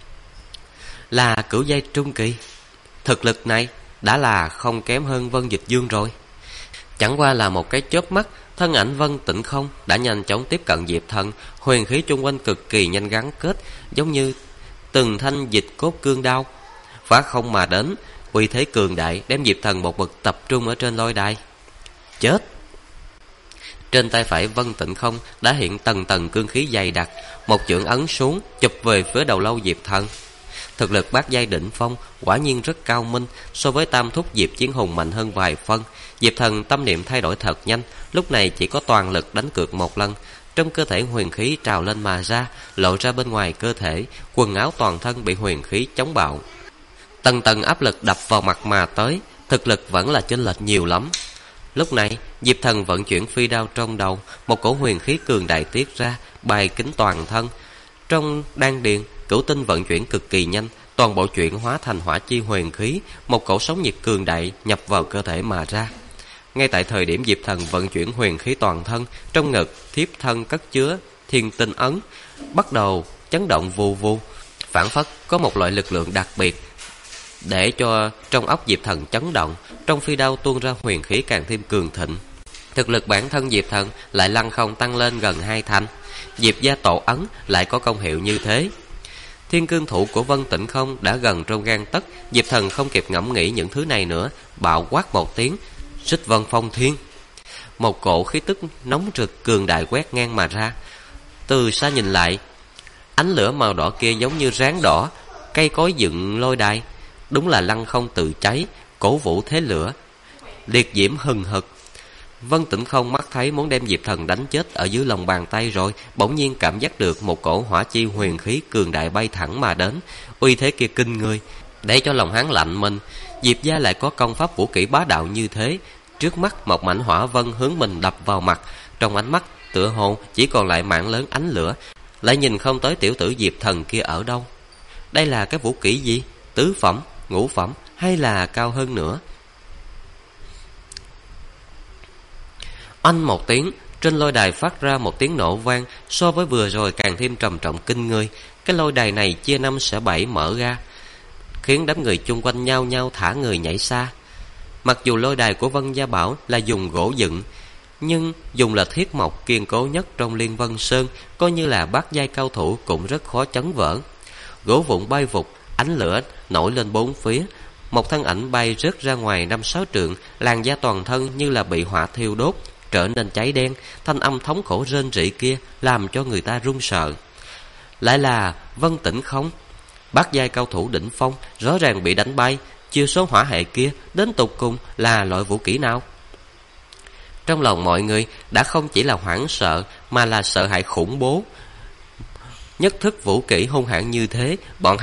Là cửu giai trung kỳ, thực lực này đã là không kém hơn Vân Dịch Dương rồi. Chẳng qua là một cái chớp mắt, thân ảnh Vân Tĩnh Không đã nhanh chóng tiếp cận Diệp Thần. Huyền khí chung quanh cực kỳ nhanh gắn kết, giống như từng thanh dịch cốt cương đao phá không mà đến, uy thế cường đại đem Diệp Thần một mực tập trung ở trên lôi đài. Chết! Trên tay phải Vân Tĩnh Không đã hiện tầng tầng cương khí dày đặc, một chưởng ấn xuống chụp về phía đầu lâu Diệp Thần. Thực lực bát giai đỉnh phong quả nhiên rất cao minh, so với tam thúc Diệp Chiến Hùng mạnh hơn vài phân. Diệp Thần tâm niệm thay đổi thật nhanh, lúc này chỉ có toàn lực đánh cược một lần. Trong cơ thể huyền khí trào lên mà ra, lộ ra bên ngoài cơ thể, quần áo toàn thân bị huyền khí chống bạo. Tầng tầng áp lực đập vào mặt mà tới, thực lực vẫn là chênh lệch nhiều lắm. Lúc này Diệp Thần vận chuyển phi đao trong đầu, một cổ huyền khí cường đại tiết ra, bài kính toàn thân. Trong đan điền cửu tinh vận chuyển cực kỳ nhanh, toàn bộ chuyển hóa thành hỏa chi huyền khí, một cổ sóng nhiệt cường đại nhập vào cơ thể mà ra. Ngay tại thời điểm Diệp Thần vận chuyển huyền khí toàn thân, trong ngực thiếp thân cất chứa thiên tinh ấn bắt đầu chấn động vù vù, phảng phất có một loại lực lượng đặc biệt để cho trong óc Diệp Thần chấn động. Trong phi đao tuôn ra huyền khí càng thêm cường thịnh. Thực lực bản thân Diệp Thần lại lăng không tăng lên gần 2 thành. Diệp gia tổ ấn lại có công hiệu như thế. Thiên Cương Thủ của Vân Tĩnh Không đã gần trong gang tấc. Diệp Thần không kịp ngẫm nghĩ những thứ này nữa, bạo quát một tiếng, Xích Vân Phong Thiên. Một cổ khí tức nóng rực cường đại quét ngang mà ra. Từ xa nhìn lại, ánh lửa màu đỏ kia giống như ráng đỏ, cây cối dựng lôi đài, đúng là lăng không tự cháy, cổ vũ thế lửa, liệt diễm hừng hực. Vân Tĩnh Không mắt thấy muốn đem Diệp Thần đánh chết ở dưới lòng bàn tay rồi, bỗng nhiên cảm giác được một cổ hỏa chi huyền khí cường đại bay thẳng mà đến, uy thế kia kinh người, để cho lòng hắn lạnh mình. Diệp gia lại có công pháp vũ kỹ bá đạo như thế, trước mắt một mảnh hỏa vân hướng mình đập vào mặt, trong ánh mắt tựa hồ chỉ còn lại mảng lớn ánh lửa, lại nhìn không tới tiểu tử Diệp Thần kia ở đâu. Đây là cái vũ kỹ gì? Tứ phẩm, ngũ phẩm hay là cao hơn nữa? Oanh một tiếng, trên lôi đài phát ra một tiếng nổ vang, so với vừa rồi càng thêm trầm trọng kinh người. Cái lôi đài này chia 5 xẻ 7 mở ra, khiến đám người chung quanh nhao nhao thả người nhảy xa. Mặc dù lôi đài của Vân Gia Bảo là dùng gỗ dựng, nhưng dùng là thiết mộc kiên cố nhất trong Liên Vân Sơn, coi như là bát giai cao thủ cũng rất khó chấn vỡ. Gỗ vụn bay vụt, ánh lửa nổi lên bốn phía, một thân ảnh bay rớt ra ngoài 5-6 trượng, làn da toàn thân như là bị hỏa thiêu đốt, trở nên cháy đen. Thanh âm thống khổ rên rỉ kia làm cho người ta run sợ. Lại là Vân Tĩnh Không, bát giai cao thủ đỉnh phong, rõ ràng bị đánh bay. Chiêu số hỏa hệ kia đến tục cùng là loại vũ kỹ nào? Trong lòng mọi người đã không chỉ là hoảng sợ, mà là sợ hãi khủng bố. Nhất thức vũ kỹ hung hãn như thế, bọn hắn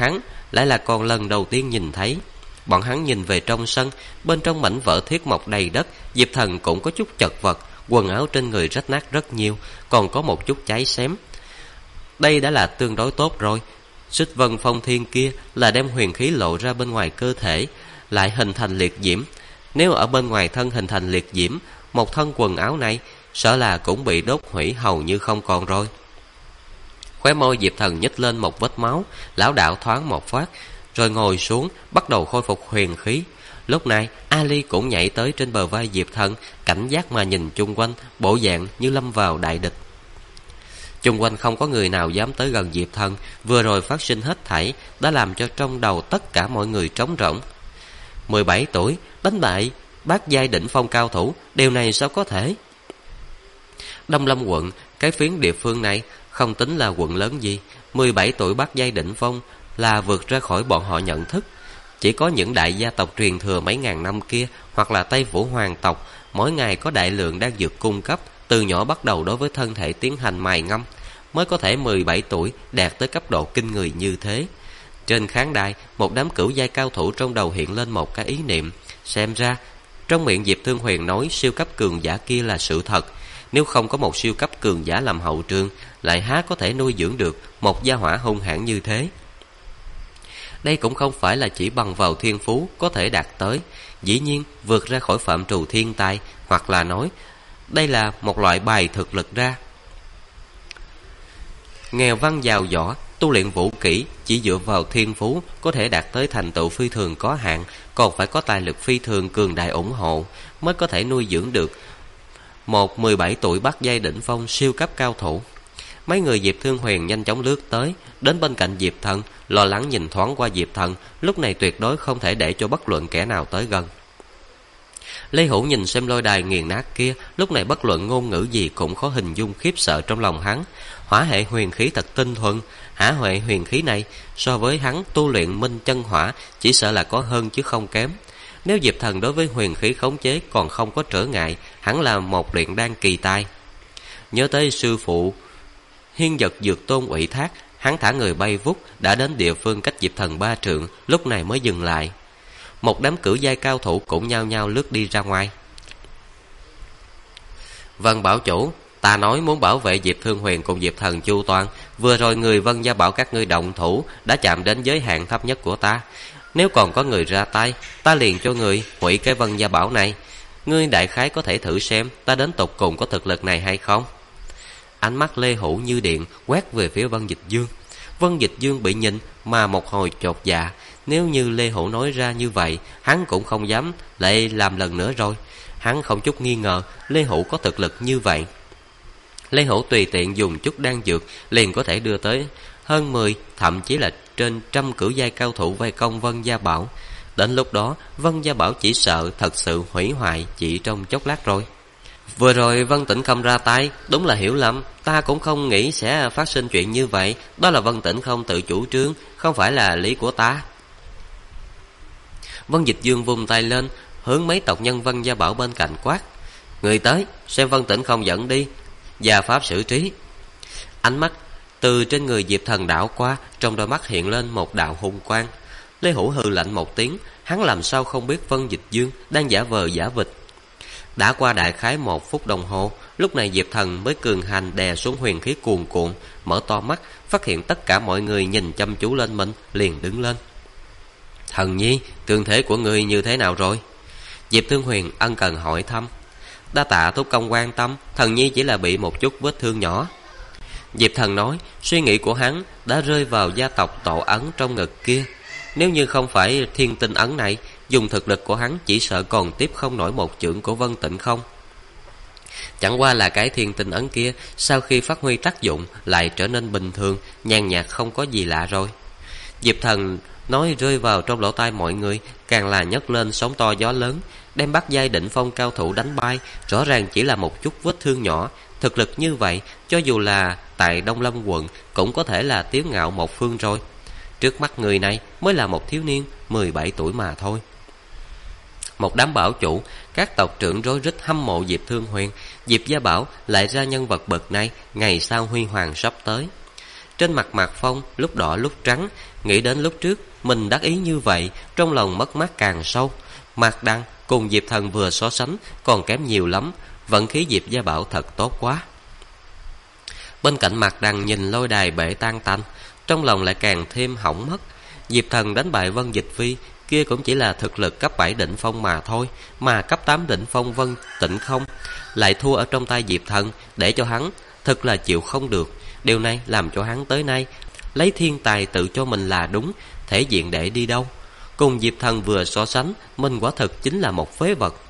lại là còn lần đầu tiên nhìn thấy. Bọn hắn nhìn về trong sân, bên trong mảnh vỡ thiết mọc đầy đất. Diệp Thần cũng có chút chật vật, quần áo trên người rách nát rất nhiều, còn có một chút cháy xém. Đây đã là tương đối tốt rồi. Xích Vân Phong Thiên kia là đem huyền khí lộ ra bên ngoài cơ thể, lại hình thành liệt diễm. Nếu ở bên ngoài thân hình thành liệt diễm, một thân quần áo này sợ là cũng bị đốt hủy hầu như không còn rồi. Khóe môi Diệp Thần nhếch lên một vết máu, lão đạo thoáng một phát, rồi ngồi xuống bắt đầu khôi phục huyền khí. Lúc này Ali cũng nhảy tới trên bờ vai Diệp Thần, cảnh giác mà nhìn chung quanh, bộ dạng như lâm vào đại địch. Chung quanh không có người nào dám tới gần Diệp Thần. Vừa rồi phát sinh hết thảy đã làm cho trong đầu tất cả mọi người trống rỗng. 17 tuổi đánh bại bát giai đỉnh phong cao thủ, điều này sao có thể? Đông Lâm quận, cái phiến địa phương này không tính là quận lớn gì. 17 tuổi bát giai đỉnh phong là vượt ra khỏi bọn họ nhận thức. Chỉ có những đại gia tộc truyền thừa mấy ngàn năm kia, hoặc là Tây Vũ hoàng tộc, mỗi ngày có đại lượng đan dược cung cấp, từ nhỏ bắt đầu đối với thân thể tiến hành mài ngâm, mới có thể 17 tuổi đạt tới cấp độ kinh người như thế. Trên khán đài, một đám cửu giai cao thủ trong đầu hiện lên một cái ý niệm. Xem ra, trong miệng Diệp Thương Huyền nói siêu cấp cường giả kia là sự thật. Nếu không có một siêu cấp cường giả làm hậu trường, lại há có thể nuôi dưỡng được một gia hỏa hung hãn như thế. Đây cũng không phải là chỉ bằng vào thiên phú có thể đạt tới, dĩ nhiên vượt ra khỏi phạm trù thiên tài, hoặc là nói đây là một loại bài thực lực ra. Nghèo văn giàu võ, tu luyện vũ kỹ chỉ dựa vào thiên phú có thể đạt tới thành tựu phi thường có hạn, còn phải có tài lực phi thường cường đại ủng hộ mới có thể nuôi dưỡng được một 17 tuổi bát giai đỉnh phong siêu cấp cao thủ. Mấy người Diệp Thương Huyền nhanh chóng lướt tới, đến bên cạnh Diệp Thần, lo lắng nhìn thoáng qua Diệp Thần, lúc này tuyệt đối không thể để cho bất luận kẻ nào tới gần. Lê Hữu nhìn xem lôi đài nghiền nát kia, lúc này bất luận ngôn ngữ gì cũng khó hình dung khiếp sợ trong lòng hắn. Hỏa hệ huyền khí thật tinh thuần, hỏa hệ huyền khí này so với hắn tu luyện minh chân hỏa chỉ sợ là có hơn chứ không kém. Nếu Diệp Thần đối với huyền khí khống chế còn không có trở ngại, hắn là một luyện đan kỳ tài. Nhớ tới sư phụ Hiên Vật Dược Tôn ủy thác, hắn thả người bay vút đã đến địa phương cách Diệp Thần 3 trượng, lúc này mới dừng lại. Một đám cửu giai cao thủ cũng nhao nhao lướt đi ra ngoài. Vân bảo chủ, ta nói muốn bảo vệ Diệp Thương Huyền cùng Diệp Thần chu toàn, vừa rồi người Vân gia bảo các ngươi động thủ đã chạm đến giới hạn thấp nhất của ta. Nếu còn có người ra tay, ta liền cho người hủy cái Vân gia bảo này. Ngươi đại khái có thể thử xem ta đến tột cùng có thực lực này hay không. Ánh mắt Lê Hữu như điện quét về phía Vân Dịch Dương. Vân Dịch Dương bị nhìn mà một hồi chột dạ. Nếu như Lê Hữu nói ra như vậy, hắn cũng không dám lại làm lần nữa rồi. Hắn không chút nghi ngờ Lê Hữu có thực lực như vậy. Lê Hữu tùy tiện dùng chút đan dược liền có thể đưa tới hơn 10, thậm chí là trên 100 cửu giai cao thủ vây công Vân gia bảo. Đến lúc đó Vân gia bảo chỉ sợ thật sự hủy hoại chỉ trong chốc lát rồi. Vừa rồi Vân Tĩnh không ra tay, đúng là hiểu lầm. Ta cũng không nghĩ sẽ phát sinh chuyện như vậy. Đó là Vân Tĩnh không tự chủ trương, không phải là lý của ta. Vân Dịch Dương vung tay lên, hướng mấy tộc nhân Vân gia bảo bên cạnh quát: người tới, xem Vân Tĩnh không dẫn đi, gia pháp xử trí. Ánh mắt từ trên người Diệp Thần đảo qua, trong đôi mắt hiện lên một đạo hung quang. Lê Hữu hừ lạnh một tiếng, hắn làm sao không biết Vân Dịch Dương đang giả vờ giả vịt. Đã qua đại khái 1 phút đồng hồ, lúc này Diệp Thần mới cường hành đè xuống huyền khí cuồn cuộn, mở to mắt, phát hiện tất cả mọi người nhìn chăm chú lên mình, liền đứng lên. Thần nhi, cường thế của ngươi như thế nào rồi? Diệp Thương Huyền ân cần hỏi thăm. Đa tạ thúc công quan tâm, thần nhi chỉ là bị một chút vết thương nhỏ. Diệp Thần nói, suy nghĩ của hắn đã rơi vào gia tộc tổ ấn trong ngực kia. Nếu như không phải thiên tinh ấn này, dùng thực lực của hắn chỉ sợ còn tiếp không nổi một chưởng của Vân Tĩnh không. Chẳng qua là cái thiên tinh ấn kia sau khi phát huy tác dụng lại trở nên bình thường, nhàn nhạt không có gì lạ rồi. Diệp Thần nói rơi vào trong lỗ tai mọi người, càng là nhấc lên sóng to gió lớn, đem bắt giai đỉnh phong cao thủ đánh bay. Rõ ràng chỉ là một chút vết thương nhỏ, thực lực như vậy cho dù là tại Đông Lâm quận cũng có thể là tiếu ngạo một phương rồi. Trước mắt người này mới là một thiếu niên 17 tuổi mà thôi. Một đám bảo chủ, các tộc trưởng rối rít hâm mộ Diệp Thương Huyền. Diệp gia bảo lại ra nhân vật bậc này, ngày sau huy hoàng sắp tới. Trên mặt Mạc Phong lúc đỏ lúc trắng, nghĩ đến lúc trước mình đắc ý như vậy, trong lòng mất mát càng sâu. Mạc Đăng cùng Diệp Thần vừa so sánh còn kém nhiều lắm, vận khí Diệp Gia Bảo thật tốt quá. Bên cạnh Mạc Đăng nhìn lôi đài bể tan tành, trong lòng lại càng thêm hỏng mất. Diệp Thần đánh bại Vân Dịch Phi kia cũng chỉ là thực lực cấp 7 đỉnh phong mà thôi, mà cấp 8 đỉnh phong Vân Tĩnh Không lại thua ở trong tay Diệp Thần, để cho hắn thật là chịu không được. Điều này làm cho hắn tới nay lấy thiên tài tự cho mình là đúng, thể diện để đi đâu. Cùng Diệp Thần vừa so sánh, mình quả thực chính là một phế vật.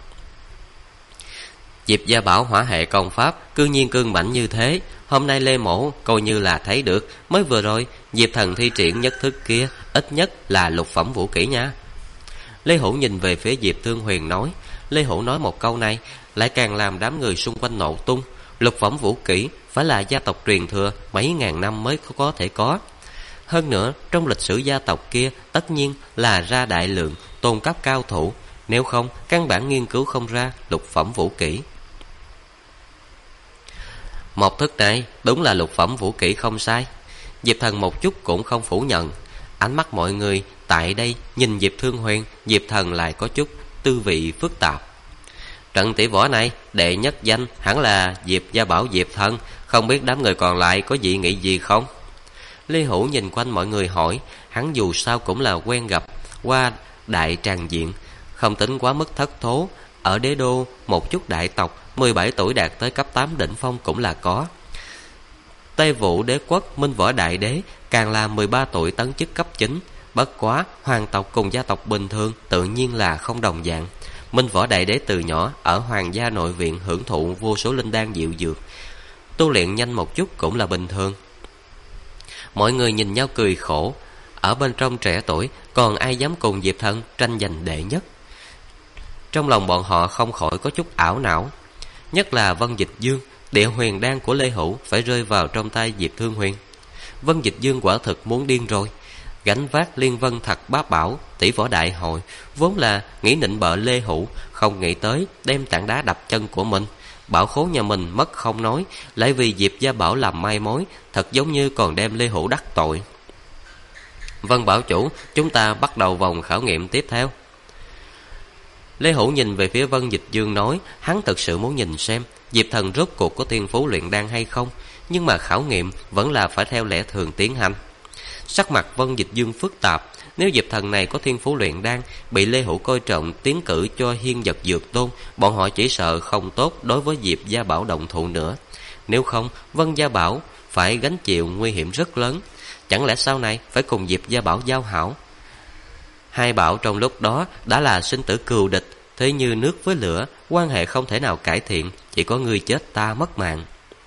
Diệp Gia Bảo hỏa hệ công pháp cư nhiên cương mãnh như thế, hôm nay Lê Mổ coi như là thấy được, mới vừa rồi Diệp Thần thi triển nhất thức kia ít nhất là lục phẩm vũ kỹ nha. Lê Hữu nhìn về phía Diệp Thương Huyền nói. Lê Hữu nói một câu này lại càng làm đám người xung quanh nổ tung. Lục phẩm vũ kỹ phải là gia tộc truyền thừa mấy ngàn năm mới có thể có. Hơn nữa trong lịch sử gia tộc kia tất nhiên là ra đại lượng tôn cấp cao thủ, nếu không căn bản nghiên cứu không ra lục phẩm vũ kỹ. Một thức này đúng là lục phẩm vũ kỹ không sai. Diệp Thần một chút cũng không phủ nhận. Ánh mắt mọi người tại đây nhìn Diệp Thương Huyền, Diệp Thần lại có chút tư vị phức tạp. Trận tỷ võ này đệ nhất danh hẳn là Diệp Gia Bảo Diệp Thần, không biết đám người còn lại có dị nghị gì không? Lê Hữu nhìn quanh mọi người hỏi, hắn dù sao cũng là quen gặp qua đại tràng diện, không tính quá mức thất thố. Ở đế đô một chút đại tộc 17 tuổi đạt tới cấp 8 đỉnh phong cũng là có. Tây Vũ Đế quốc Minh Võ Đại Đế càng là 13 tuổi tấn chức cấp 9. Bất quá hoàng tộc cùng gia tộc bình thường tự nhiên là không đồng dạng. Minh Võ Đại Đế từ nhỏ ở hoàng gia nội viện hưởng thụ vô số linh đan diệu dược, tu luyện nhanh một chút cũng là bình thường. Mọi người nhìn nhau cười khổ. Ở bên trong trẻ tuổi còn ai dám cùng Diệp Thần tranh giành đệ nhất. Trong lòng bọn họ không khỏi có chút ảo não. Nhất là Vân Dịch Dương, địa huyền đan của Lê Hữu phải rơi vào trong tay Diệp Thương Huyền. Vân Dịch Dương quả thực muốn điên rồi. Gánh vác Liên Vân Thạch Bá Bảo tỷ võ đại hội, vốn là nghĩ nịnh bợ Lê Hữu, không nghĩ tới đem tảng đá đập chân của mình. Bảo khố nhà mình mất không nói, lại vì Diệp Gia Bảo làm mai mối, thật giống như còn đem Lê Hữu đắc tội. Vân Bảo chủ, chúng ta bắt đầu vòng khảo nghiệm tiếp theo. Lê Hữu nhìn về phía Vân Dịch Dương nói, hắn thực sự muốn nhìn xem Diệp Thần rốt cuộc có thiên phú luyện đan hay không, nhưng mà khảo nghiệm vẫn là phải theo lẽ thường tiến hành. Sắc mặt Vân Dịch Dương phức tạp, nếu Diệp Thần này có thiên phú luyện đan, bị Lê Hữu coi trọng tiến cử cho Hiên Vật Dược Tôn, bọn họ chỉ sợ không tốt đối với Diệp Gia Bảo động thủ nữa. Nếu không, Vân Gia Bảo phải gánh chịu nguy hiểm rất lớn. Chẳng lẽ sau này phải cùng Diệp Gia Bảo giao hảo? Hai bảo trong lúc đó đã là sinh tử cừu địch, thế như nước với lửa, quan hệ không thể nào cải thiện, chỉ có người chết ta mất mạng.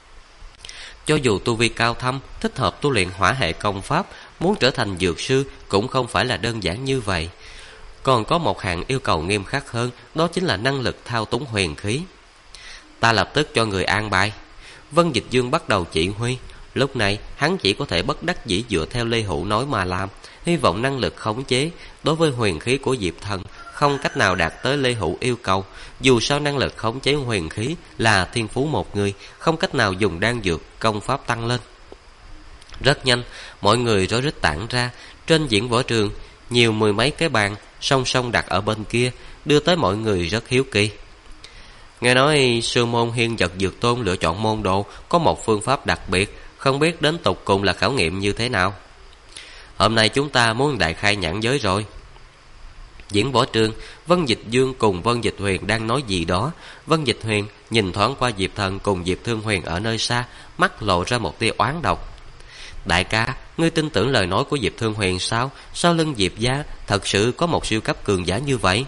Cho dù tu vi cao thâm, thích hợp tu luyện hỏa hệ công pháp, muốn trở thành dược sư cũng không phải là đơn giản như vậy. Còn có một hạng yêu cầu nghiêm khắc hơn, đó chính là năng lực thao túng huyền khí. Ta lập tức cho người an bài. Vân Dịch Dương bắt đầu chỉ huy. Lúc này hắn chỉ có thể bất đắc dĩ dựa theo Lê Hữu nói mà làm, hy vọng năng lực khống chế đối với huyền khí của Diệp Thần không cách nào đạt tới Lê Hữu yêu cầu. Dù sao năng lực khống chế huyền khí là thiên phú một người, không cách nào dùng đan dược công pháp tăng lên. Rất nhanh, mọi người rối rít tản ra. Trên diễn võ trường, nhiều mười mấy cái bàn song song đặt ở bên kia, đưa tới mọi người rất hiếu kỳ. Nghe nói sư môn Hiên Vật Dược Tôn lựa chọn môn đồ có một phương pháp đặc biệt, không biết đến tục cùng là khảo nghiệm như thế nào. Hôm nay chúng ta muốn đại khai nhãn giới rồi. Diễn võ trường, Vân Dịch Dương cùng Vân Dịch Huyền đang nói gì đó. Vân Dịch Huyền nhìn thoáng qua Diệp Thần cùng Diệp Thương Huyền ở nơi xa, mắt lộ ra một tia oán độc. Đại ca, ngươi tin tưởng lời nói của Diệp Thương Huyền sao? Sau lưng Diệp gia thật sự có một siêu cấp cường giả như vậy?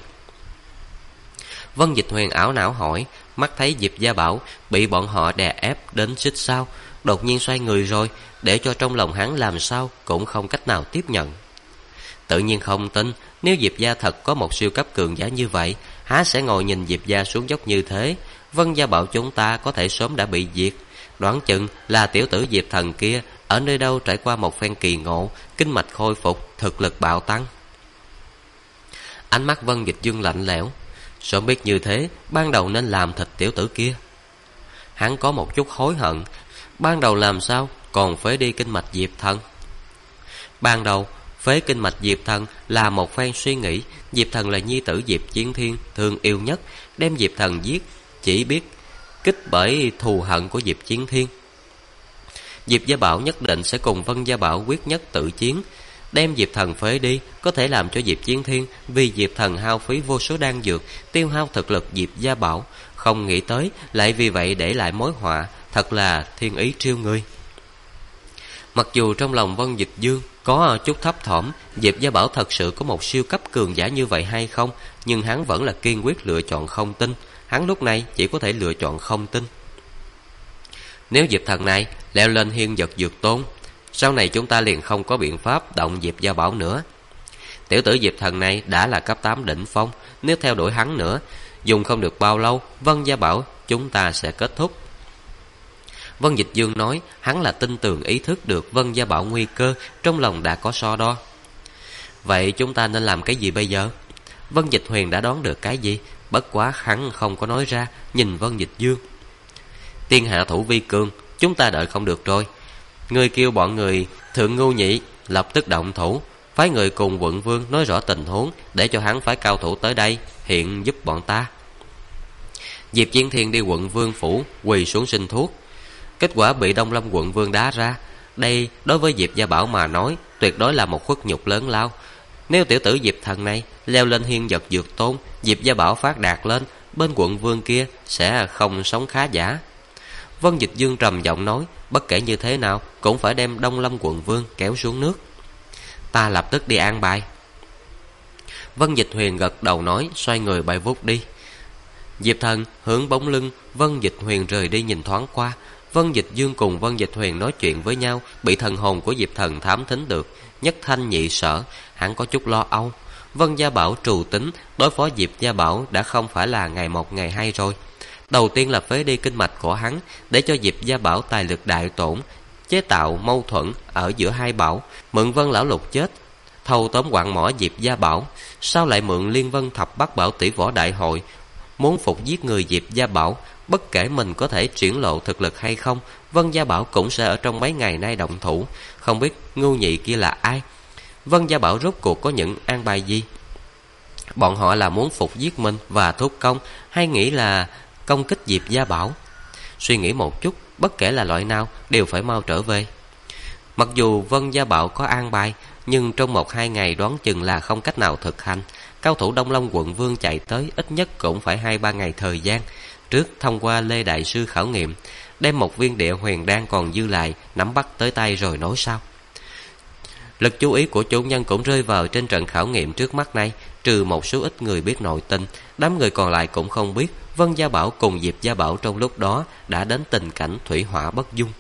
Vân Dịch Huyền ảo não hỏi, mắt thấy Diệp Gia Bảo bị bọn họ đè ép đến xích sao, đột nhiên xoay người rồi, để cho trong lòng hắn làm sao cũng không cách nào tiếp nhận. Tự nhiên không tin, nếu Diệp gia thật có một siêu cấp cường giả như vậy, há sẽ ngồi nhìn Diệp gia xuống dốc như thế? Vân Gia Bảo chúng ta có thể sớm đã bị diệt. Đoán chừng là tiểu tử Diệp Thần kia ở nơi đâu trải qua một phen kỳ ngộ, kinh mạch khôi phục, thực lực bạo tăng. Ánh mắt Vân Dịch Dương lạnh lẽo. Sớm biết như thế, ban đầu nên làm thịt tiểu tử kia. Hắn có một chút hối hận, ban đầu làm sao còn phế đi kinh mạch Diệp Thần. Ban đầu phế kinh mạch Diệp Thần là một phen suy nghĩ. Diệp Thần là nhi tử Diệp Chiến Thiên thương yêu nhất, đem Diệp Thần giết chỉ biết kích bởi thù hận của Diệp Chiến Thiên. Diệp Gia Bảo nhất định sẽ cùng Vân Gia Bảo quyết nhất tự chiến, đem Diệp Thần phế đi, có thể làm cho Diệp Chiến Thiên vì Diệp Thần hao phí vô số đan dược, tiêu hao thực lực Diệp Gia Bảo. Không nghĩ tới lại vì vậy để lại mối họa, thật là thiên ý trêu người. Mặc dù trong lòng Vân Dịch Dương có chút thấp thỏm Diệp Gia Bảo thật sự có một siêu cấp cường giả như vậy hay không, nhưng hắn vẫn là kiên quyết lựa chọn không tin. Hắn lúc này chỉ có thể lựa chọn không tin. Nếu Diệp Thần này leo lên Hiên Vật Dược Tôn, sau này chúng ta liền không có biện pháp động Diệp Gia Bảo nữa. Tiểu tử Diệp Thần này đã là cấp 8 đỉnh phong, nếu theo đuổi hắn nữa, dùng không được bao lâu Vân Gia Bảo chúng ta sẽ kết thúc. Vân Dịch Dương nói hắn là tin tưởng ý thức được Vân Gia Bảo nguy cơ, trong lòng đã có so đo. Vậy chúng ta nên làm cái gì bây giờ? Vân Dịch Huyền đã đoán được cái gì, bất quá hắn không có nói ra, nhìn Vân Dịch Dương. Tiên hạ thủ vi cường, chúng ta đợi không được rồi. Người kêu bọn người Thượng Ngưu Nhị lập tức động thủ, phái người cùng Quận Vương nói rõ tình huống, để cho hắn phái cao thủ tới đây hiện giúp bọn ta. Diệp Chiến Thiên đi Quận Vương phủ quỳ xuống xin thuốc, kết quả bị Đông Lâm Quận Vương đá ra. Đây đối với Diệp Gia Bảo mà nói tuyệt đối là một khuất nhục lớn lao. Nếu tiểu tử Diệp Thần này leo lên Hiên Vật Dược Tôn, Diệp Gia Bảo phát đạt lên, bên Quận Vương kia sẽ không sống khá giả. Vân Dịch Dương trầm giọng nói, bất kể như thế nào cũng phải đem Đông Lâm Quận Vương kéo xuống nước. Ta lập tức đi an bài. Vân Dịch Huyền gật đầu nói, xoay người bay vút đi. Diệp Thần hướng bóng lưng Vân Dịch Huyền rời đi nhìn thoáng qua. Vân Dịch Dương cùng Vân Dịch Huyền nói chuyện với nhau, bị thần hồn của Diệp Thần thám thính được, nhất thanh nhị sở, hắn có chút lo âu. Vân Gia Bảo trù tính đối phó Diệp Gia Bảo đã không phải là ngày một ngày hai rồi. Đầu tiên là phế đi kinh mạch của hắn, để cho Diệp Gia Bảo tài lực đại tổn, chế tạo mâu thuẫn ở giữa hai bảo, mượn Vân Lão Lục chết, thâu tóm quặng mỏ Diệp Gia Bảo, sau lại mượn Liên Vân Thập Bát Bảo tỷ võ đại hội, muốn phục giết người Diệp Gia Bảo. Bất kể mình có thể triển lộ thực lực hay không, Vân Gia Bảo cũng sẽ ở trong mấy ngày nay động thủ. Không biết Ngưu Nhị kia là ai? Vân Gia Bảo rốt cuộc có những an bài gì? Bọn họ là muốn phục giết mình và thúc công, hay nghĩ là công kích Diệp Gia Bảo? Suy nghĩ một chút, bất kể là loại nào đều phải mau trở về. Mặc dù Vân Gia Bảo có an bài, nhưng trong 1-2 ngày đoán chừng là không cách nào thực hành. Cao thủ Đông Long Quận Vương chạy tới ít nhất cũng phải 2-3 ngày thời gian. Trước thông qua Lê Đại Sư khảo nghiệm, đem một viên địa huyền đan còn dư lại nắm bắt tới tay rồi nói sau. Lực chú ý của chủ nhân cũng rơi vào trên trận khảo nghiệm trước mắt này. Trừ một số ít người biết nội tình, đám người còn lại cũng không biết Vân Gia Bảo cùng Diệp Gia Bảo trong lúc đó đã đến tình cảnh thủy hỏa bất dung.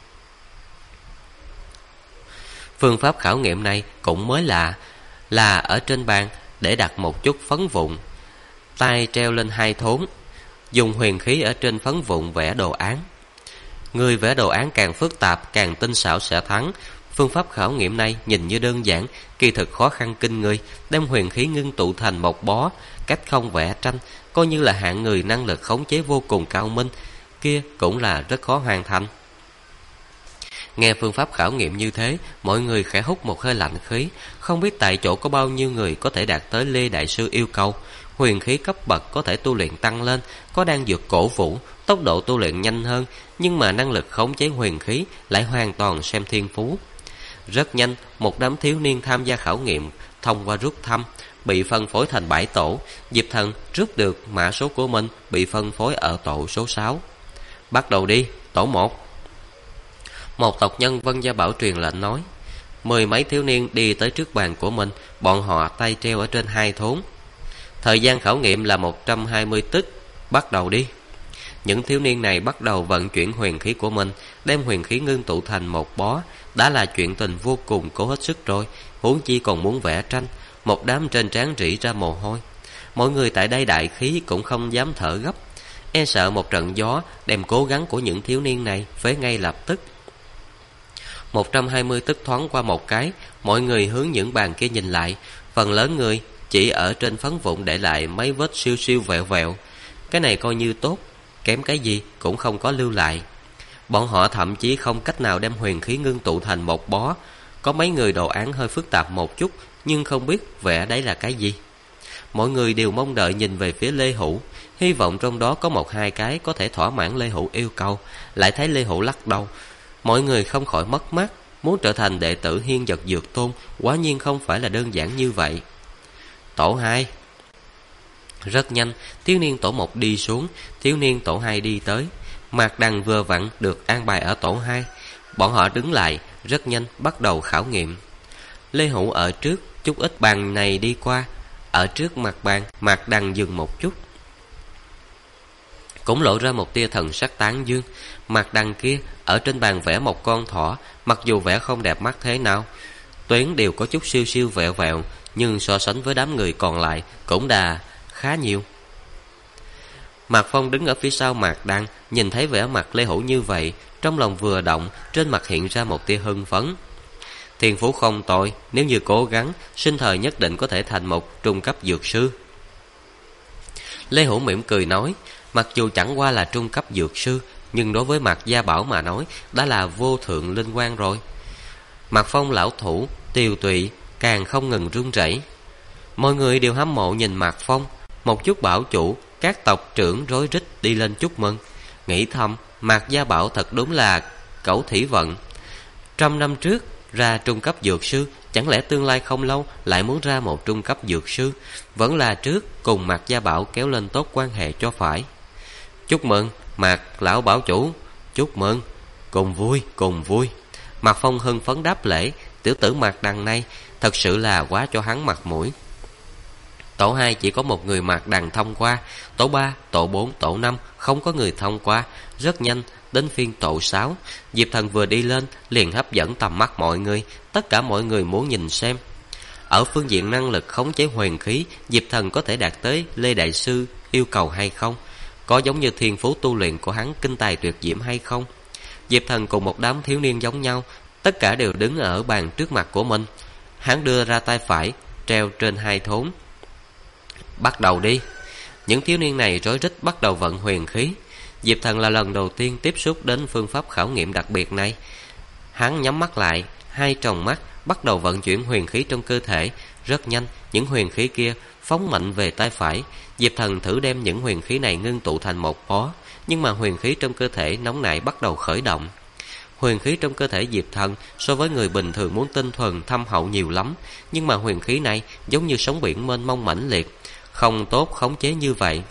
Phương pháp khảo nghiệm này cũng mới là ở trên bàn để đặt một chút phấn vụn, tay treo lên hai thốn, dùng huyền khí ở trên phấn vụn vẽ đồ án. Người vẽ đồ án càng phức tạp, càng tinh xảo sẽ thắng. Phương pháp khảo nghiệm này nhìn như đơn giản, kỳ thực khó khăn kinh người. Đem huyền khí ngưng tụ thành một bó, cách không vẽ tranh, coi như là hạng người năng lực khống chế vô cùng cao minh, kia cũng là rất khó hoàn thành. Nghe phương pháp khảo nghiệm như thế, mọi người khẽ hút một hơi lạnh khí. Không biết tại chỗ có bao nhiêu người có thể đạt tới Lê Đại Sư yêu cầu. Huyền khí cấp bậc có thể tu luyện tăng lên, có đan dược cổ vũ, tốc độ tu luyện nhanh hơn, nhưng mà năng lực khống chế huyền khí lại hoàn toàn xem thiên phú. Rất nhanh, một đám thiếu niên tham gia khảo nghiệm thông qua rút thăm, bị phân phối thành 7 tổ. Diệp Thần rút được mã số của mình, bị phân phối ở tổ số 6. Bắt đầu đi, tổ 1. Một tộc nhân Vân Gia Bảo truyền lệnh nói. 10 mấy thiếu niên đi tới trước bàn của mình, bọn họ tay treo ở trên hai thốn. Thời gian khảo nghiệm là 120 tức, bắt đầu đi. Những thiếu niên này bắt đầu vận chuyển huyền khí của mình, đem huyền khí ngưng tụ thành một bó, đã là chuyện tình vô cùng cố hết sức rồi, huống chi còn muốn vẽ tranh. Một đám trên trán rỉ ra mồ hôi. Mọi người tại đây đại khí cũng không dám thở gấp, e sợ một trận gió đem cố gắng của những thiếu niên này phế ngay lập tức. 120 tức thoáng qua một cái, mọi người hướng những bàn kia nhìn lại, phần lớn người chỉ ở trên phấn vụn để lại mấy vết siêu siêu vẹo vẹo. Cái này coi như tốt, kém cái gì cũng không có lưu lại. Bọn họ thậm chí không cách nào đem huyền khí ngưng tụ thành một bó. Có mấy người đồ án hơi phức tạp một chút, nhưng không biết vẽ đấy là cái gì. Mọi người đều mong đợi nhìn về phía Lê Hữu, hy vọng trong đó có một hai cái có thể thỏa mãn Lê Hữu yêu cầu. Lại thấy Lê Hữu lắc đầu. Mọi người không khỏi mất mát. Muốn trở thành đệ tử Hiên Vật Dược Tôn quả nhiên không phải là đơn giản như vậy. Tổ 2. Rất nhanh, thiếu niên tổ 1 đi xuống, thiếu niên tổ 2 đi tới. Mạc Đằng vừa vặn được an bài ở tổ 2. Bọn họ đứng lại, rất nhanh bắt đầu khảo nghiệm. Lê Hữu ở trước, chút ít bàn này đi qua. Ở trước mặt bàn, Mạc Đằng dừng một chút, cũng lộ ra một tia thần sắc tán dương. Mạc Đằng kia ở trên bàn vẽ một con thỏ, mặc dù vẽ không đẹp mắt thế nào, tuyến đều có chút siêu siêu vẹo vẹo, nhưng so sánh với đám người còn lại cũng đã khá nhiều. Mạc Phong đứng ở phía sau Mạc Đằng, nhìn thấy vẻ mặt Lê Hữu như vậy, trong lòng vừa động, trên mặt hiện ra một tia hưng phấn. Thiên phú không tồi, nếu như cố gắng, sinh thời nhất định có thể thành một trung cấp dược sư. Lê Hữu mỉm cười nói, mặc dù chẳng qua là trung cấp dược sư, nhưng đối với Mạc Gia Bảo mà nói đã là vô thượng linh quan rồi. Mạc Phong lão thủ tiều tụy càng không ngừng run rẩy. Mọi người đều hâm mộ nhìn Mạc Phong. Một chút bảo chủ, các tộc trưởng rối rít đi lên chúc mừng, nghĩ thầm Mạc Gia Bảo thật đúng là cẩu thủy vận. 100 năm trước ra trung cấp dược sư, chẳng lẽ tương lai không lâu lại muốn ra một trung cấp dược sư? Vẫn là trước cùng Mạc Gia Bảo kéo lên tốt quan hệ cho phải. Chúc mừng Mạc lão bảo chủ, chúc mừng, cùng vui cùng vui. Mạc Phong hưng phấn đáp lễ. Tiểu tử Mạc Đằng này thật sự là quá cho hắn mặt mũi. Tổ 2 chỉ có một người Mạc Đằng thông qua. Tổ 3, tổ 4, tổ 5 không có người thông qua. Rất nhanh đến phiên tổ 6. Diệp Thần vừa đi lên liền hấp dẫn tầm mắt mọi người. Tất cả mọi người muốn nhìn xem, ở phương diện năng lực khống chế huyền khí, Diệp Thần có thể đạt tới Lê Đại Sư yêu cầu hay không? Có giống như thiên phú tu luyện của hắn kinh tài tuyệt diễm hay không? Diệp Thần cùng một đám thiếu niên giống nhau, tất cả đều đứng ở bàn trước mặt của mình. Hắn đưa ra tay phải treo trên hai thốn. Bắt đầu đi. Những thiếu niên này rối rít bắt đầu vận huyền khí. Diệp Thần là lần đầu tiên tiếp xúc đến phương pháp khảo nghiệm đặc biệt này. Hắn nhắm mắt lại, hai tròng mắt bắt đầu vận chuyển huyền khí trong cơ thể. Rất nhanh, những huyền khí kia phóng mạnh về tay phải. Diệp Thần thử đem những huyền khí này ngưng tụ thành một bó, nhưng mà huyền khí trong cơ thể nóng nảy bắt đầu khởi động. Huyền khí trong cơ thể Diệp Thần so với người bình thường muốn tinh thuần thâm hậu nhiều lắm, nhưng mà huyền khí này giống như sóng biển mênh mông mãnh liệt, không tốt khống chế như vậy.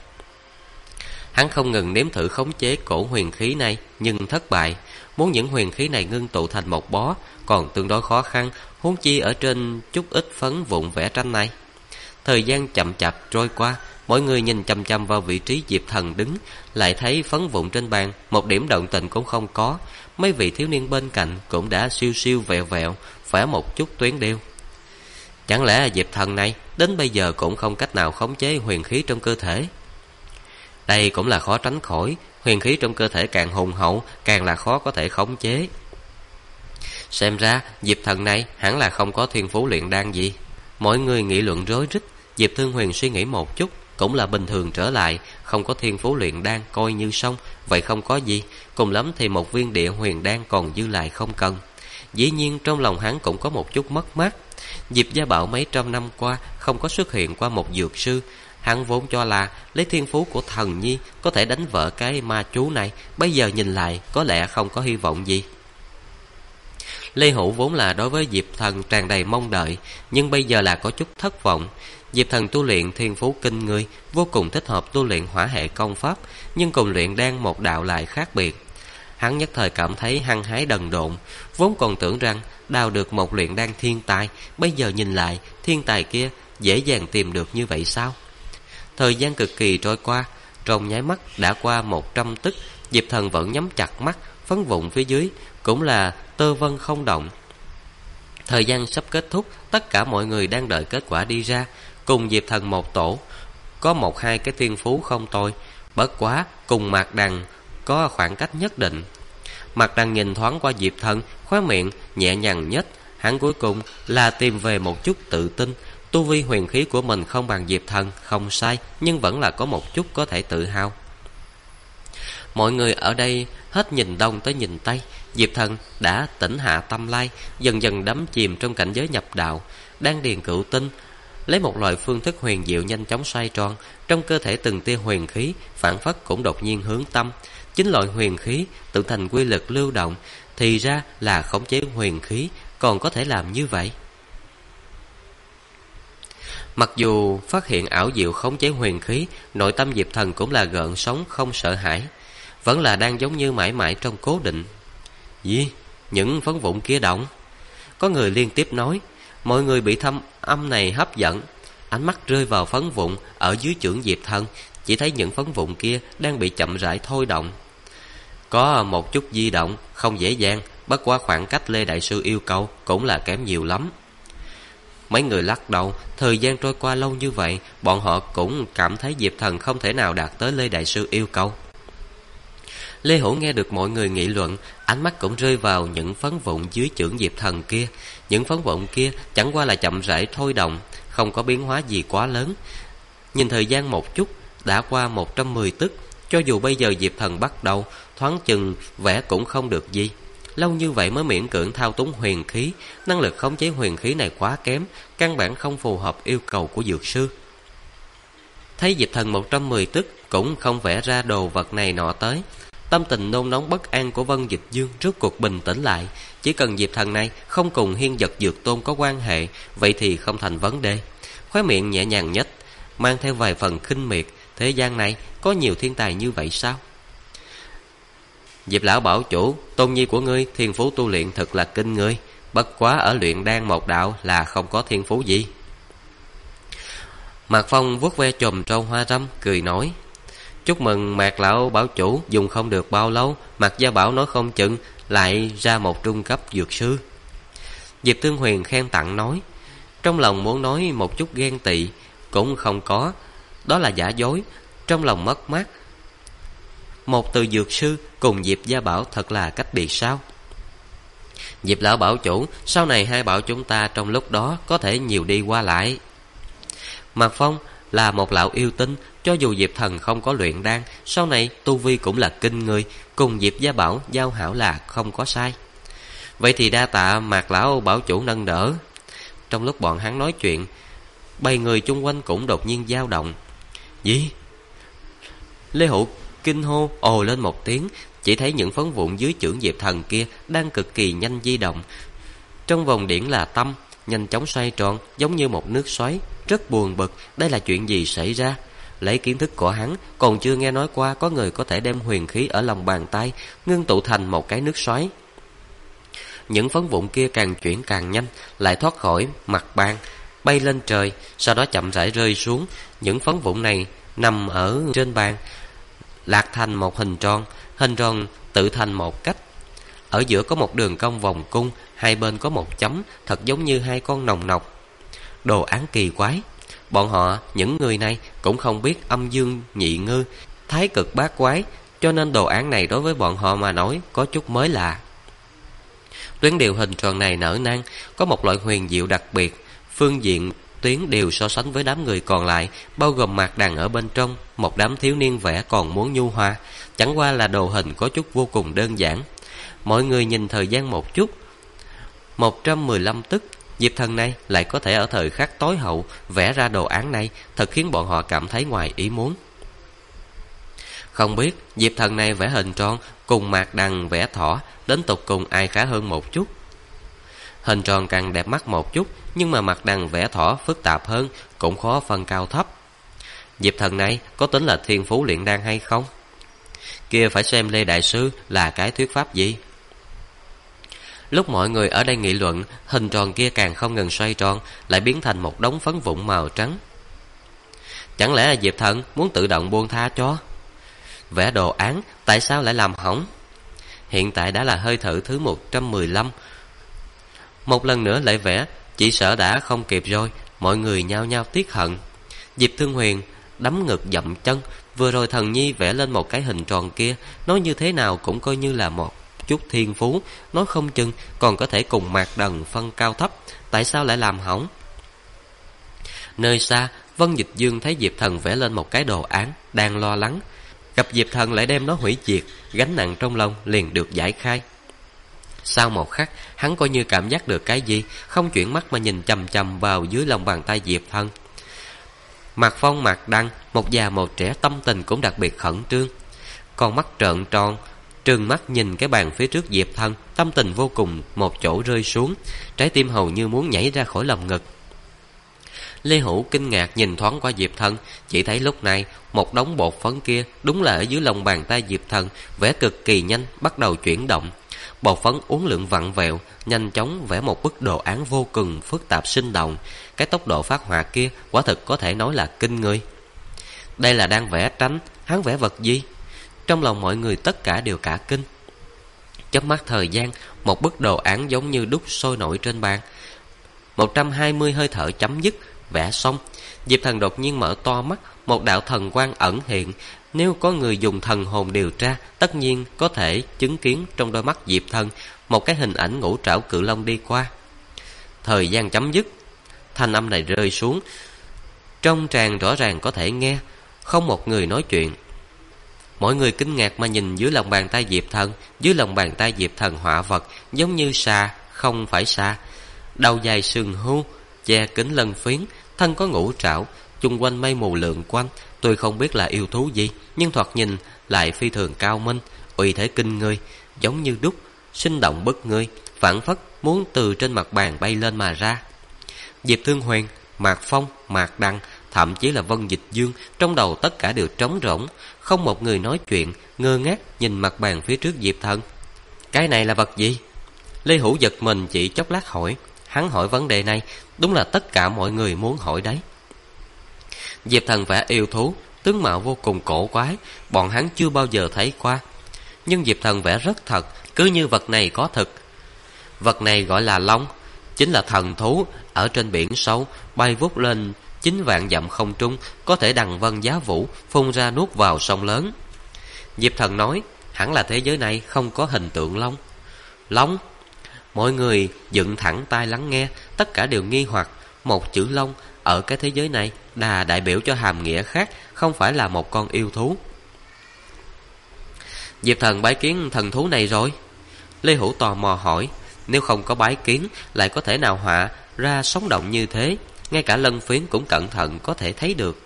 Hắn không ngừng nếm thử khống chế cổ huyền khí này, nhưng thất bại. Muốn những huyền khí này ngưng tụ thành một bó còn tương đối khó khăn, huống chi ở trên chút ít phấn vụn vẽ tranh này. Thời gian chậm chạp trôi qua, mọi người nhìn chằm chằm vào vị trí Diệp Thần đứng, lại thấy phấn vụn trên bàn một điểm động tĩnh cũng không có. Mấy vị thiếu niên bên cạnh cũng đã siêu siêu vẹo vẹo vẽ một chút tuyến điêu. Chẳng lẽ Diệp Thần này đến bây giờ cũng không cách nào khống chế huyền khí trong cơ thể? Đây cũng là khó tránh khỏi, huyền khí trong cơ thể càng hùng hậu càng là khó có thể khống chế. Xem ra Diệp Thần này hẳn là không có thiên phú luyện đan gì. Mọi người nghị luận rối rít. Diệp Thương Huyền suy nghĩ một chút, cũng là bình thường trở lại, không có thiên phú luyện đan coi như xong, vậy không có gì, cùng lắm thì một viên địa huyền đan còn dư lại không cần. Dĩ nhiên trong lòng hắn cũng có một chút mất mát. Diệp Gia Bảo mấy trăm năm qua không có xuất hiện qua một dược sư. Hắn vốn cho là lấy thiên phú của thần nhi có thể đánh vỡ cái ma chú này, bây giờ nhìn lại có lẽ không có hy vọng gì. Lê Hữu vốn là đối với Diệp Thần tràn đầy mong đợi, nhưng bây giờ là có chút thất vọng. Diệp Thần tu luyện thiên phú kinh người, vô cùng thích hợp tu luyện hỏa hệ công pháp, nhưng cùng luyện đan một đạo lại khác biệt. Hắn nhất thời cảm thấy hăng hái đần độn, vốn còn tưởng rằng đào được một luyện đan thiên tài, bây giờ nhìn lại, thiên tài kia dễ dàng tìm được như vậy sao? Thời gian cực kỳ trôi qua, trong nháy mắt đã qua 100 tức, Diệp Thần vẫn nhắm chặt mắt, phấn vụn phía dưới cũng là tơ vân không động. Thời gian sắp kết thúc, tất cả mọi người đang đợi kết quả đi ra. Cùng Diệp Thần một tổ, có một hai cái thiên phú không tồi, bất quá cùng Mạc Đằng có khoảng cách nhất định. Mạc Đằng nhìn thoáng qua Diệp Thần, khóe miệng nhẹ nhàng nhếch. Hắn cuối cùng là tìm về một chút tự tin. Tu vi huyền khí của mình không bằng Diệp Thần, không sai, nhưng vẫn là có một chút có thể tự hào. Mọi người ở đây hết nhìn đông tới nhìn tây. Diệp Thần đã tỉnh hạ tâm lai, dần dần đắm chìm trong cảnh giới nhập đạo. Đan điền cửu tinh lấy một loại phương thức huyền diệu nhanh chóng xoay tròn, trong cơ thể từng tia huyền khí phản phất cũng đột nhiên hướng tâm. Chính loại huyền khí tự thành quy lực lưu động, thì ra là khống chế huyền khí còn có thể làm như vậy. Mặc dù phát hiện ảo diệu khống chế huyền khí, nội tâm Diệp Thần cũng là gợn sóng không sợ hãi, vẫn là đang giống như mãi mãi trong cố định. Gì? Những phấn vụn kia động? Có người liên tiếp nói. Mọi người bị thanh âm này hấp dẫn, ánh mắt rơi vào phấn vụn ở dưới chưởng Diệp Thần, chỉ thấy những phấn vụn kia đang bị chậm rãi thôi động. Có một chút di động, không dễ dàng, bất quá khoảng cách Lê Đại Sư yêu cầu cũng là kém nhiều lắm. Mấy người lắc đầu, thời gian trôi qua lâu như vậy, bọn họ cũng cảm thấy Diệp Thần không thể nào đạt tới Lê Đại Sư yêu cầu. Lê Hữu nghe được mọi người nghị luận, ánh mắt cũng rơi vào những phấn vụn dưới chưởng Diệp Thần kia. Những phấn vụn kia chẳng qua là chậm rãi thôi động, không có biến hóa gì quá lớn. Nhìn thời gian một chút, đã qua 110 tức. Cho dù bây giờ Diệp Thần bắt đầu, thoáng chừng vẽ cũng không được gì. Lâu như vậy mới miễn cưỡng thao túng huyền khí, năng lực khống chế huyền khí này quá kém, căn bản không phù hợp yêu cầu của dược sư. Thấy Diệp Thần 110 tức cũng không vẽ ra đồ vật này nọ tới, tâm tình nôn nóng bất an của Vân Dịch Dương rốt cuộc bình tĩnh lại. Chỉ cần Diệp Thần này không cùng Hiên Vật Dược Tôn có quan hệ, vậy thì không thành vấn đề. Khóe miệng nhẹ nhàng nhếch, mang theo vài phần khinh miệt. Thế gian này có nhiều thiên tài như vậy sao? Diệp lão bảo chủ, tôn nhi của ngươi thiên phú tu luyện thật là kinh người, bất quá ở luyện đan một đạo là không có thiên phú gì. Mạc Phong vuốt ve chùm trâu hoa râm, cười nói: chúc mừng Mạc lão bảo chủ, dùng không được bao lâu, Mạc gia bảo nói không chừng lại ra một trung cấp dược sư. Diệp Thương Huyền khen tặng nói, trong lòng muốn nói một chút ghen tị cũng không có, đó là giả dối, trong lòng mất mát. Một từ dược sư cùng Diệp gia bảo thật là cách biệt sao? Diệp lão bảo chủ, sau này hai bảo chúng ta trong lúc đó có thể nhiều đi qua lại. Mạc Phong là một lão yêu tinh, cho dù Diệp Thần không có luyện đan, sau này tu vi cũng là kinh người, cùng Diệp gia bảo giao hảo là không có sai. Vậy thì đa tạ Mạc lão bảo chủ nâng đỡ. Trong lúc bọn hắn nói chuyện, bầy người chung quanh cũng đột nhiên dao động. Gì? Lê Hữu kinh hô ồ lên một tiếng, chỉ thấy những phấn vụn dưới chưởng Diệp Thần kia đang cực kỳ nhanh di động. Trong vòng điển là tâm, nhanh chóng xoay tròn giống như một nước xoáy, rất buồn bực. Đây là chuyện gì xảy ra? Lấy kiến thức của hắn, còn chưa nghe nói qua có người có thể đem huyền khí ở lòng bàn tay ngưng tụ thành một cái nước xoáy. Những phấn vụn kia càng chuyển càng nhanh, lại thoát khỏi mặt bàn, bay lên trời, sau đó chậm rãi rơi xuống. Những phấn vụn này nằm ở trên bàn, lạc thành một hình tròn tự thành một cách. Ở giữa có một đường cong vòng cung, hai bên có một chấm, thật giống như hai con nòng nọc. Đồ án kỳ quái. Bọn họ, những người này cũng không biết âm dương nhị ngư, thái cực bát quái, cho nên đồ án này đối với bọn họ mà nói có chút mới lạ. Tuyến điều hình tròn này nở nang, có một loại huyền diệu đặc biệt. Phương diện tuyến đều so sánh với đám người còn lại, bao gồm Mạc Đằng ở bên trong, một đám thiếu niên vẽ còn muốn nhu hòa. Chẳng qua là đồ hình có chút vô cùng đơn giản. Mọi người nhìn thời gian một chút, 115 tức, Diệp Thần này lại có thể ở thời khắc tối hậu vẽ ra đồ án này, thật khiến bọn họ cảm thấy ngoài ý muốn. Không biết Diệp Thần này vẽ hình tròn cùng Mạc Đằng vẽ thỏ, đến tục cùng ai khá hơn một chút. Hình tròn càng đẹp mắt một chút, nhưng mà Mạc Đằng vẽ thỏ phức tạp hơn, cũng khó phân cao thấp. Diệp Thần này có tính là thiên phú luyện đan hay không? Kia phải xem Lê Đại Sư là cái thuyết pháp gì. Lúc mọi người ở đây nghị luận, hình tròn kia càng không ngừng xoay tròn, lại biến thành một đống phấn vụn màu trắng. Chẳng lẽ là Diệp Thần muốn tự động buông tha cho? Vẽ đồ án tại sao lại làm hỏng? Hiện tại đã là hơi thở thứ 115. Một lần nữa lại vẽ, chỉ sợ đã không kịp rồi. Mọi người nhao nhao tiếc hận. Diệp Thương Huyền đấm ngực dậm chân. Vừa rồi thần nhi vẽ lên một cái hình tròn kia, nói như thế nào cũng coi như là một chút thiên phú, nói không chừng còn có thể cùng Mạc Đằng phân cao thấp, tại sao lại làm hỏng? Nơi xa, Vân Dịch Dương thấy Diệp Thần vẽ lên một cái đồ án, đang lo lắng. gặp Diệp Thần lại đem nó hủy diệt, gánh nặng trong lòng liền được giải khai. Sau một khắc, hắn coi như cảm giác được cái gì, không chuyển mắt mà nhìn chằm chằm vào dưới lòng bàn tay Diệp Thần. Mạc Phong, Mạc Đăng, một già một trẻ, tâm tình cũng đặc biệt khẩn trương. Con mắt trợn tròn, trừng mắt nhìn cái bàn phía trước Diệp Thần, tâm tình vô cùng một chỗ rơi xuống, trái tim hầu như muốn nhảy ra khỏi lồng ngực. Lê Hữu kinh ngạc nhìn thoáng qua Diệp Thần, chỉ thấy lúc này một đống bột phấn kia đúng là ở dưới lòng bàn tay Diệp Thần, vẽ cực kỳ nhanh, bắt đầu chuyển động. Bột phấn uốn lượn vặn vẹo, nhanh chóng vẽ một bức đồ án vô cùng phức tạp sinh động. Cái tốc độ phát họa kia quả thực có thể nói là kinh người. Đây là đang vẽ tranh, hắn vẽ vật gì? Trong lòng mọi người tất cả đều cả kinh. Chớp mắt thời gian, một bức đồ án giống như đúc sôi nổi trên bàn. 120 hơi thở chấm dứt, vẽ xong. Diệp Thần đột nhiên mở to mắt, một đạo thần quang ẩn hiện. Nếu có người dùng thần hồn điều tra, tất nhiên có thể chứng kiến trong đôi mắt Diệp Thần một cái hình ảnh ngũ trảo cự long đi qua. Thời gian chấm dứt. Thanh âm này rơi xuống, trong tràng rõ ràng có thể nghe, không một người nói chuyện. Mọi người kinh ngạc mà nhìn dưới lòng bàn tay Diệp Thần. Dưới lòng bàn tay Diệp Thần họa vật giống như xà, không phải xà. Đầu dài sừng hưu, che kính lân phiến, thân có ngũ trảo, chung quanh mây mù lượn quanh. Tôi không biết là yêu thú gì, nhưng thoạt nhìn lại phi thường cao minh, uy thế kinh người, giống như đúc, sinh động bức người, phảng phất muốn từ trên mặt bàn bay lên mà ra. Diệp Thương Huyền, Mạc Phong, Mạc Đăng, thậm chí là Vân Dịch Dương, trong đầu tất cả đều trống rỗng, không một người nói chuyện, ngơ ngác nhìn mặt bàn phía trước Diệp Thần. Cái này là vật gì? Lê Hữu giật mình chỉ chốc lát hỏi. Hắn hỏi vấn đề này đúng là tất cả mọi người muốn hỏi đấy. Diệp Thần vẽ yêu thú, tướng mạo vô cùng cổ quái, bọn hắn chưa bao giờ thấy qua. Nhưng Diệp Thần vẽ rất thật, cứ như vật này có thực. Vật này gọi là long, chính là thần thú, ở trên biển sâu, bay vút lên 9 vạn dặm không trung, có thể đằng vân giá vũ, phun ra nuốt vào sông lớn. Diệp Thần nói, hẳn là thế giới này không có hình tượng long. Long? Mọi người dựng thẳng tai lắng nghe, tất cả đều nghi hoặc. Một chữ long ở cái thế giới này đại biểu cho hàm nghĩa khác, không phải là một con yêu thú. Diệp Thần bái kiến thần thú này rồi. Lê Hữu tò mò hỏi. Nếu không có bái kiến, lại có thể nào họa ra sống động như thế? Ngay cả lân phiến cũng cẩn thận có thể thấy được.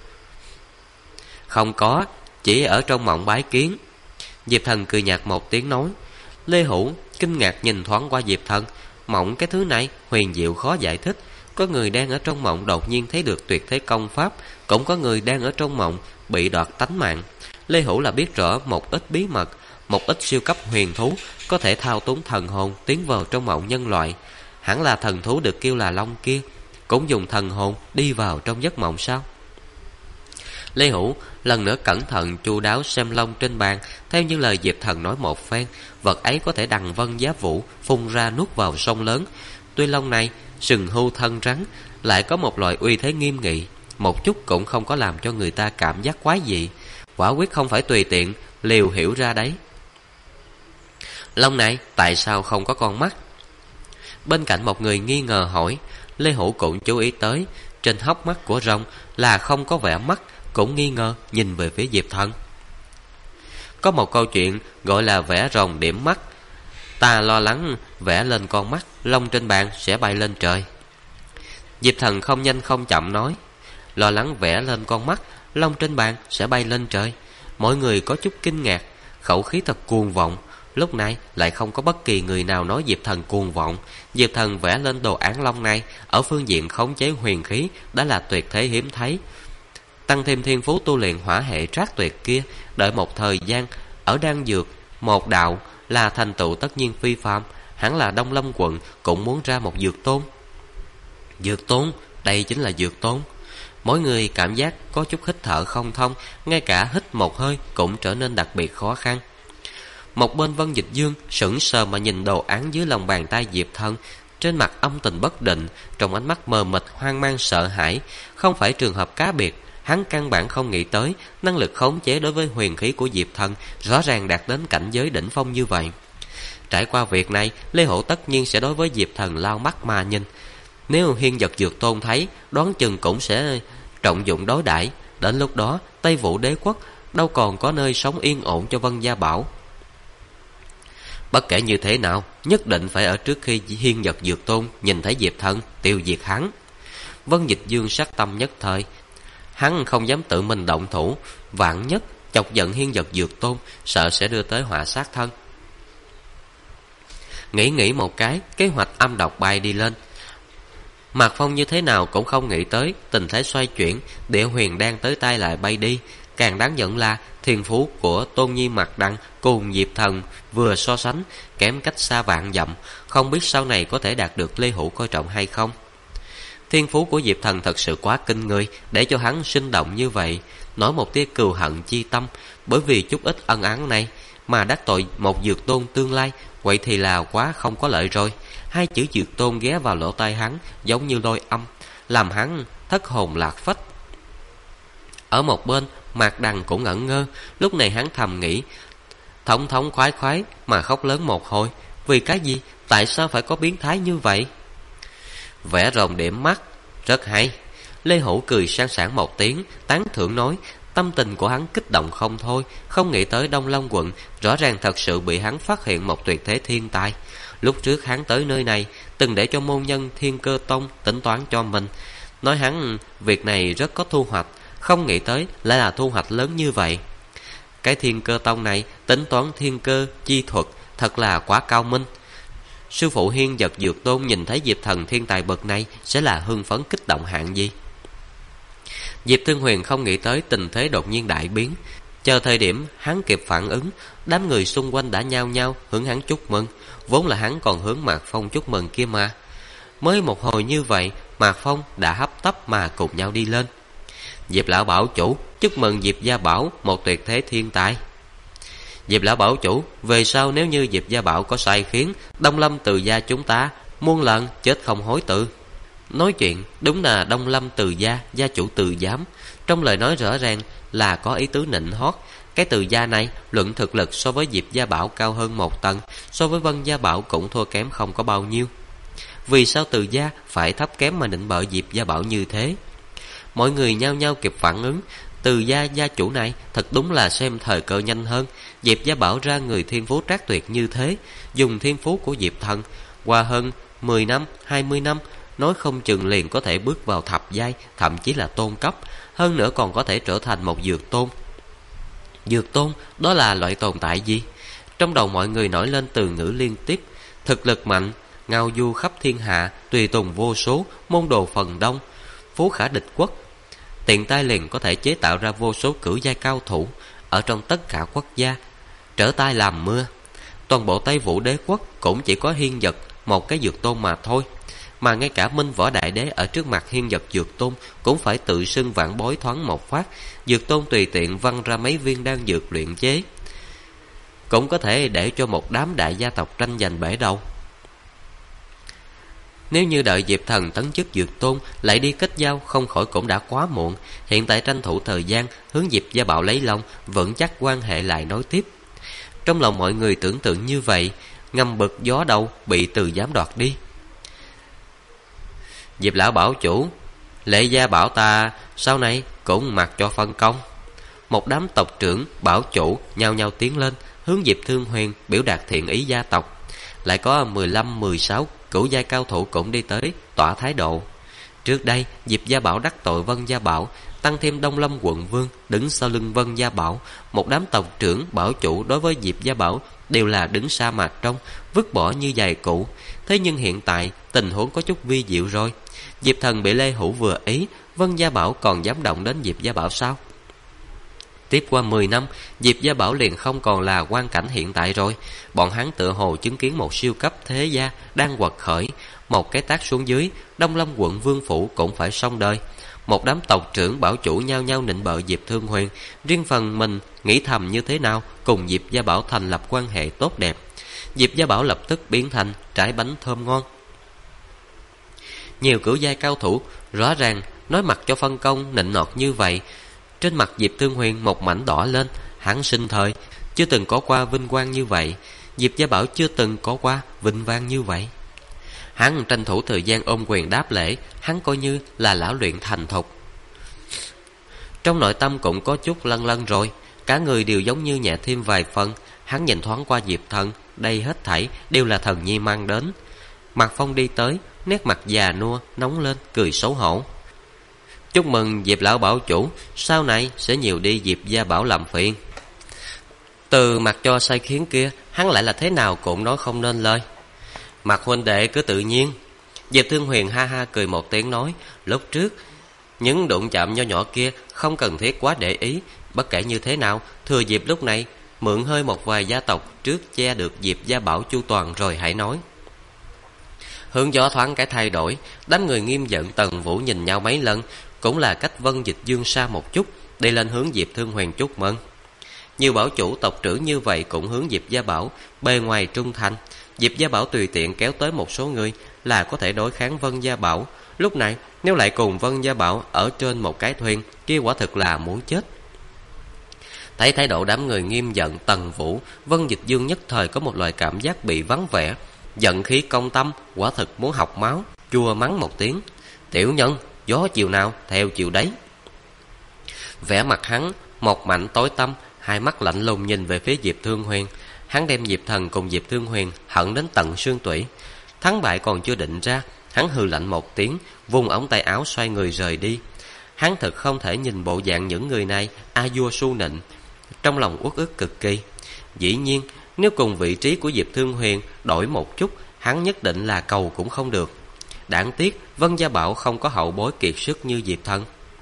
Không có, chỉ ở trong mộng bái kiến. Diệp Thần cười nhạt một tiếng nói. Lê Hữu kinh ngạc nhìn thoáng qua Diệp Thần. Mộng cái thứ này huyền diệu khó giải thích. Có người đang ở trong mộng đột nhiên thấy được tuyệt thế công pháp, cũng có người đang ở trong mộng bị đoạt tánh mạng. Lê Hữu là biết rõ một ít bí mật, một ít siêu cấp huyền thú có thể thao túng thần hồn tiến vào trong mộng nhân loại. Hẳn là thần thú được kêu là long kia cũng dùng thần hồn đi vào trong giấc mộng sao? Lê Hữu lần nữa cẩn thận chu đáo xem long trên bàn, theo như lời Diệp Thần nói một phen, vật ấy có thể đằng vân giá vũ, phun ra nuốt vào sông lớn. Tuy long này sừng hưu thân rắn, lại có một loại uy thế nghiêm nghị, một chút cũng không có làm cho người ta cảm giác quái dị. Quả quyết không phải tùy tiện liều hiểu ra đấy. Long này tại sao không có con mắt? Bên cạnh một người nghi ngờ hỏi. Lê Hữu cũng chú ý tới trên hốc mắt của rồng là không có vẻ mắt, cũng nghi ngờ nhìn về phía Diệp Thần. Có một câu chuyện gọi là vẽ rồng điểm mắt. Ta lo lắng vẽ lên con mắt, lông trên bàn sẽ bay lên trời. Diệp Thần không nhanh không chậm nói. Lo lắng vẽ lên con mắt, lông trên bàn sẽ bay lên trời. Mọi người có chút kinh ngạc, khẩu khí thật cuồng vọng. Lúc này lại không có bất kỳ người nào nói Diệp Thần cuồng vọng. Diệp Thần vẽ lên đồ án long này ở phương diện khống chế huyền khí đã là tuyệt thế hiếm thấy. Tăng thêm thiên phú tu luyện hỏa hệ trác tuyệt kia, đợi một thời gian ở đan dược một đạo là thành tựu tất nhiên phi phàm. Hẳn là Đông Lâm quận cũng muốn ra một dược tôn. Dược tôn? Đây chính là dược tôn. Mỗi người cảm giác có chút hít thở không thông, ngay cả hít một hơi cũng trở nên đặc biệt khó khăn. Một bên Vân Dịch Dương sững sờ mà nhìn đồ án dưới lòng bàn tay Diệp Thần, trên mặt âm tình bất định, trong ánh mắt mờ mịt hoang mang sợ hãi. Không phải trường hợp cá biệt, hắn căn bản không nghĩ tới năng lực khống chế đối với huyền khí của Diệp Thần rõ ràng đạt đến cảnh giới đỉnh phong như vậy. Trải qua việc này, Lê Hữu tất nhiên sẽ đối với Diệp Thần lao mắt mà nhìn. Nếu Hiên Vật Dược Tôn thấy, đoán chừng cũng sẽ trọng dụng đối đãi. Đến lúc đó, Tây Vũ Đế Quốc đâu còn có nơi sống yên ổn cho Vân Gia Bảo. Bất kể như thế nào, nhất định phải ở trước khi Hiên Nhật Dược Tôn nhìn thấy Diệp Thần, tiêu diệt hắn. Vân Dịch Dương sát tâm nhất thời, hắn không dám tự mình động thủ, vạn nhất chọc giận Hiên Nhật Dược Tôn, sợ sẽ đưa tới họa sát thân. Nghĩ một cái, kế hoạch âm độc bay đi lên. Mạc Phong như thế nào cũng không nghĩ tới tình thế xoay chuyển, địa huyền đang tới tay lại bay đi. Càng đáng giận là thiên phú của Tôn Nhi Mạc Đằng cùng Diệp Thần vừa so sánh kém cách xa vạn dặm, không biết sau này có thể đạt được Lê Hữu coi trọng hay không. Thiên phú của Diệp Thần thật sự quá kinh người, để cho hắn sinh động như vậy, nói một tia cừu hận chi tâm, bởi vì chút ít ân oán này mà đắc tội một Dược Tôn tương lai, vậy thì là quá không có lợi rồi. Hai chữ Dược Tôn ghé vào lỗ tai hắn giống như lôi âm, làm hắn thất hồn lạc phách. Ở một bên, Mạc Đằng cũng ngẩn ngơ, lúc này hắn thầm nghĩ, thống thống khoái khoái mà khóc lớn một hồi. Vì cái gì? Tại sao phải có biến thái như vậy? Vẽ rồng điểm mắt, rất hay. Lê Hữu cười sang sảng một tiếng, tán thưởng nói. Tâm tình của hắn kích động không thôi, không nghĩ tới Đông Long quận rõ ràng thật sự bị hắn phát hiện một tuyệt thế thiên tài. Lúc trước hắn tới nơi này, từng để cho môn nhân Thiên Cơ Tông tính toán cho mình, nói hắn việc này rất có thu hoạch, không nghĩ tới lại là thu hoạch lớn như vậy. Cái Thiên Cơ Tông này tính toán thiên cơ chi thuật thật là quá cao minh. Sư phụ Hiên Nhật Dược Tôn nhìn thấy Diệp Thần thiên tài bậc này sẽ là hưng phấn kích động hạng gì. Diệp Thương Huyền không nghĩ tới tình thế đột nhiên đại biến, chờ thời điểm hắn kịp phản ứng, đám người xung quanh đã nhao nhao hướng hắn chúc mừng. Vốn là hắn còn hướng Mạc Phong chúc mừng kia mà. Mới một hồi như vậy, Mạc Phong đã hấp tấp mà cùng nhau đi lên. Diệp lão bảo chủ, chúc mừng Diệp gia bảo một tuyệt thế thiên tài. Diệp lão bảo chủ, về sau nếu như Diệp gia bảo có sai khiến, Đông Lâm Từ gia chúng ta muôn lần chết không hối tự. Nói chuyện đúng là Đông Lâm Từ gia, gia chủ Từ giám. Trong lời nói rõ ràng là có ý tứ nịnh hót. Cái Từ gia này luận thực lực so với Diệp gia bảo cao hơn một tầng, so với Vân gia bảo cũng thua kém không có bao nhiêu. Vì sao Từ gia phải thấp kém mà nịnh bợ Diệp gia bảo như thế? Mọi người nhao nhao kịp phản ứng. Từ gia gia chủ này thật đúng là xem thời cơ nhanh hơn. Diệp gia bảo ra người thiên phú trác tuyệt như thế, dùng thiên phú của Diệp Thần qua hơn 10 năm, 20 năm, nói không chừng liền có thể bước vào thập giai, thậm chí là tôn cấp, hơn nữa còn có thể trở thành một dược tôn. Dược tôn, đó là loại tồn tại gì? Trong đầu mọi người nổi lên từ ngữ liên tiếp. Thực lực mạnh, ngao du khắp thiên hạ, tùy tùng vô số, môn đồ phần đông, phú khả địch quốc. Tiện tay liền có thể chế tạo ra vô số cửu giai cao thủ ở trong tất cả quốc gia, trở tay làm mưa. Toàn bộ Tây Vũ đế quốc cũng chỉ có Hiên Nhật một cái dược tôn mà thôi, mà ngay cả Minh Võ Đại Đế ở trước mặt Hiên Nhật Dược Tôn cũng phải tự xưng vạn bối thoáng một phát. Dược Tôn tùy tiện văng ra mấy viên đan dược luyện chế, cũng có thể để cho một đám đại gia tộc tranh giành bể đầu. Nếu như đợi Diệp Thần tấn chức Dược Tôn lại đi kết giao, không khỏi cũng đã quá muộn. Hiện tại tranh thủ thời gian hướng Diệp gia bảo lấy lòng, vững chắc quan hệ lại nói tiếp. Trong lòng mọi người tưởng tượng như vậy, ngầm bực gió đâu bị Từ giám đoạt đi. Diệp lão bảo chủ, Lệ gia bảo ta sau này cũng mặc cho phân công. Một đám tộc trưởng bảo chủ nhao nhao tiến lên, hướng Diệp Thương Huyền biểu đạt thiện ý gia tộc. Lại có 15-16 cửu giai cao thủ cũng đi tới tỏ thái độ. Trước đây Diệp gia bảo đắc tội Vân gia bảo, tăng thêm Đông Lâm quận vương đứng sau lưng Vân gia bảo, một đám tộc trưởng bảo chủ đối với Diệp gia bảo đều là đứng sa mạc trong, vứt bỏ như giày cũ. Thế nhưng hiện tại tình huống có chút vi diệu rồi. Diệp Thần bị Lê Hữu vừa ý, Vân gia bảo còn dám động đến Diệp gia bảo sao? Tiếp qua 10 năm, Diệp gia bảo liền không còn là quan cảnh hiện tại rồi. Bọn hắn tựa hồ chứng kiến một siêu cấp thế gia đang quật khởi. Một cái tát xuống dưới, Đông Lâm quận vương phủ cũng phải xong đời. Một đám tộc trưởng bảo chủ nhao nhao nịnh bợ Diệp Thương Huyền, riêng phần mình nghĩ thầm như thế nào cùng Diệp gia bảo thành lập quan hệ tốt đẹp. Diệp gia bảo lập tức biến thành trái bánh thơm ngon. Nhiều cửu giai cao thủ rõ ràng nói mặt cho phân công nịnh nọt như vậy. Trên mặt Diệp Thương Huyền một mảnh đỏ lên. Hắn sinh thời chưa từng có qua vinh quang như vậy, Diệp gia bảo chưa từng có qua vinh vang như vậy. Hắn tranh thủ thời gian ôm quyền đáp lễ, hắn coi như là lão luyện thành thục. Trong nội tâm cũng có chút lân lân rồi. Cả người đều giống như nhẹ thêm vài phần. Hắn nhìn thoáng qua Diệp Thần, đây hết thảy đều là thần nhi mang đến. Mạc Phong đi tới, nét mặt già nua nóng lên, cười xấu hổ. Chúc mừng Diệp lão bảo chủ, sau này sẽ nhiều đi Diệp gia bảo làm phiền. Từ mặt cho sai khiến kia, hắn lại là thế nào cũng nói không nên lời. Mạc huynh đệ cứ tự nhiên. Diệp Thương Huyền ha ha cười một tiếng nói, lúc trước những đụng chạm nho nhỏ kia không cần thiết quá để ý. Bất kể như thế nào, thừa dịp lúc này mượn hơi một vài gia tộc trước che được Diệp gia bảo chu toàn rồi hãy nói. Hướng gió thoáng cái thay đổi, đám người nghiêm giận Tần Vũ nhìn nhau mấy lần, cũng là cách Vân Dịch Dương xa một chút, đi lên hướng Diệp Thương Huyền chúc mừng. Nhiều bảo chủ tộc trưởng như vậy cũng hướng Diệp gia bảo, bề ngoài trung thành. Diệp gia bảo tùy tiện kéo tới một số người là có thể đối kháng Vân gia bảo. Lúc này nếu lại cùng Vân gia bảo ở trên một cái thuyền, kia quả thực là muốn chết. Thấy thái độ đám người nghiêm giận Tần Vũ, Vân Dịch Dương nhất thời có một loại cảm giác bị vắng vẻ, giận khí công tâm, quả thực muốn học máu, chua mắng một tiếng. Tiểu nhân, gió chiều nào theo chiều đấy. Vẻ mặt hắn một mảnh tối tăm, hai mắt lạnh lùng nhìn về phía Diệp Thương Huyền. Hắn đem Diệp Thần cùng Diệp Thương Huyền hận đến tận xương tủy. Thắng bại còn chưa định ra, hắn hừ lạnh một tiếng, vung ống tay áo xoay người rời đi. Hắn thật không thể nhìn bộ dạng những người này a vua su nịnh, trong lòng uất ức cực kỳ. Dĩ nhiên nếu cùng vị trí của Diệp Thương Huyền đổi một chút, hắn nhất định là cầu cũng không được. Đáng tiếc Vân gia bảo không có hậu bối kiệt sức như Diệp Thần.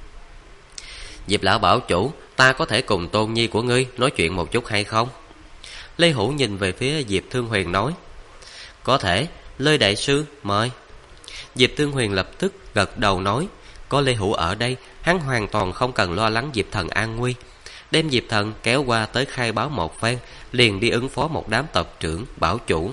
Diệp lão bảo chủ, ta có thể cùng tôn nhi của ngươi nói chuyện một chút hay không? Lê Hữu nhìn về phía Diệp Thương Huyền nói. Có thể, Lê đại sư mời. Diệp Thương Huyền lập tức gật đầu nói, có Lê Hữu ở đây, hắn hoàn toàn không cần lo lắng Diệp Thần an nguy. Đem Diệp Thần kéo qua tới khai báo một phen, liền đi ứng phó một đám tộc trưởng bảo chủ.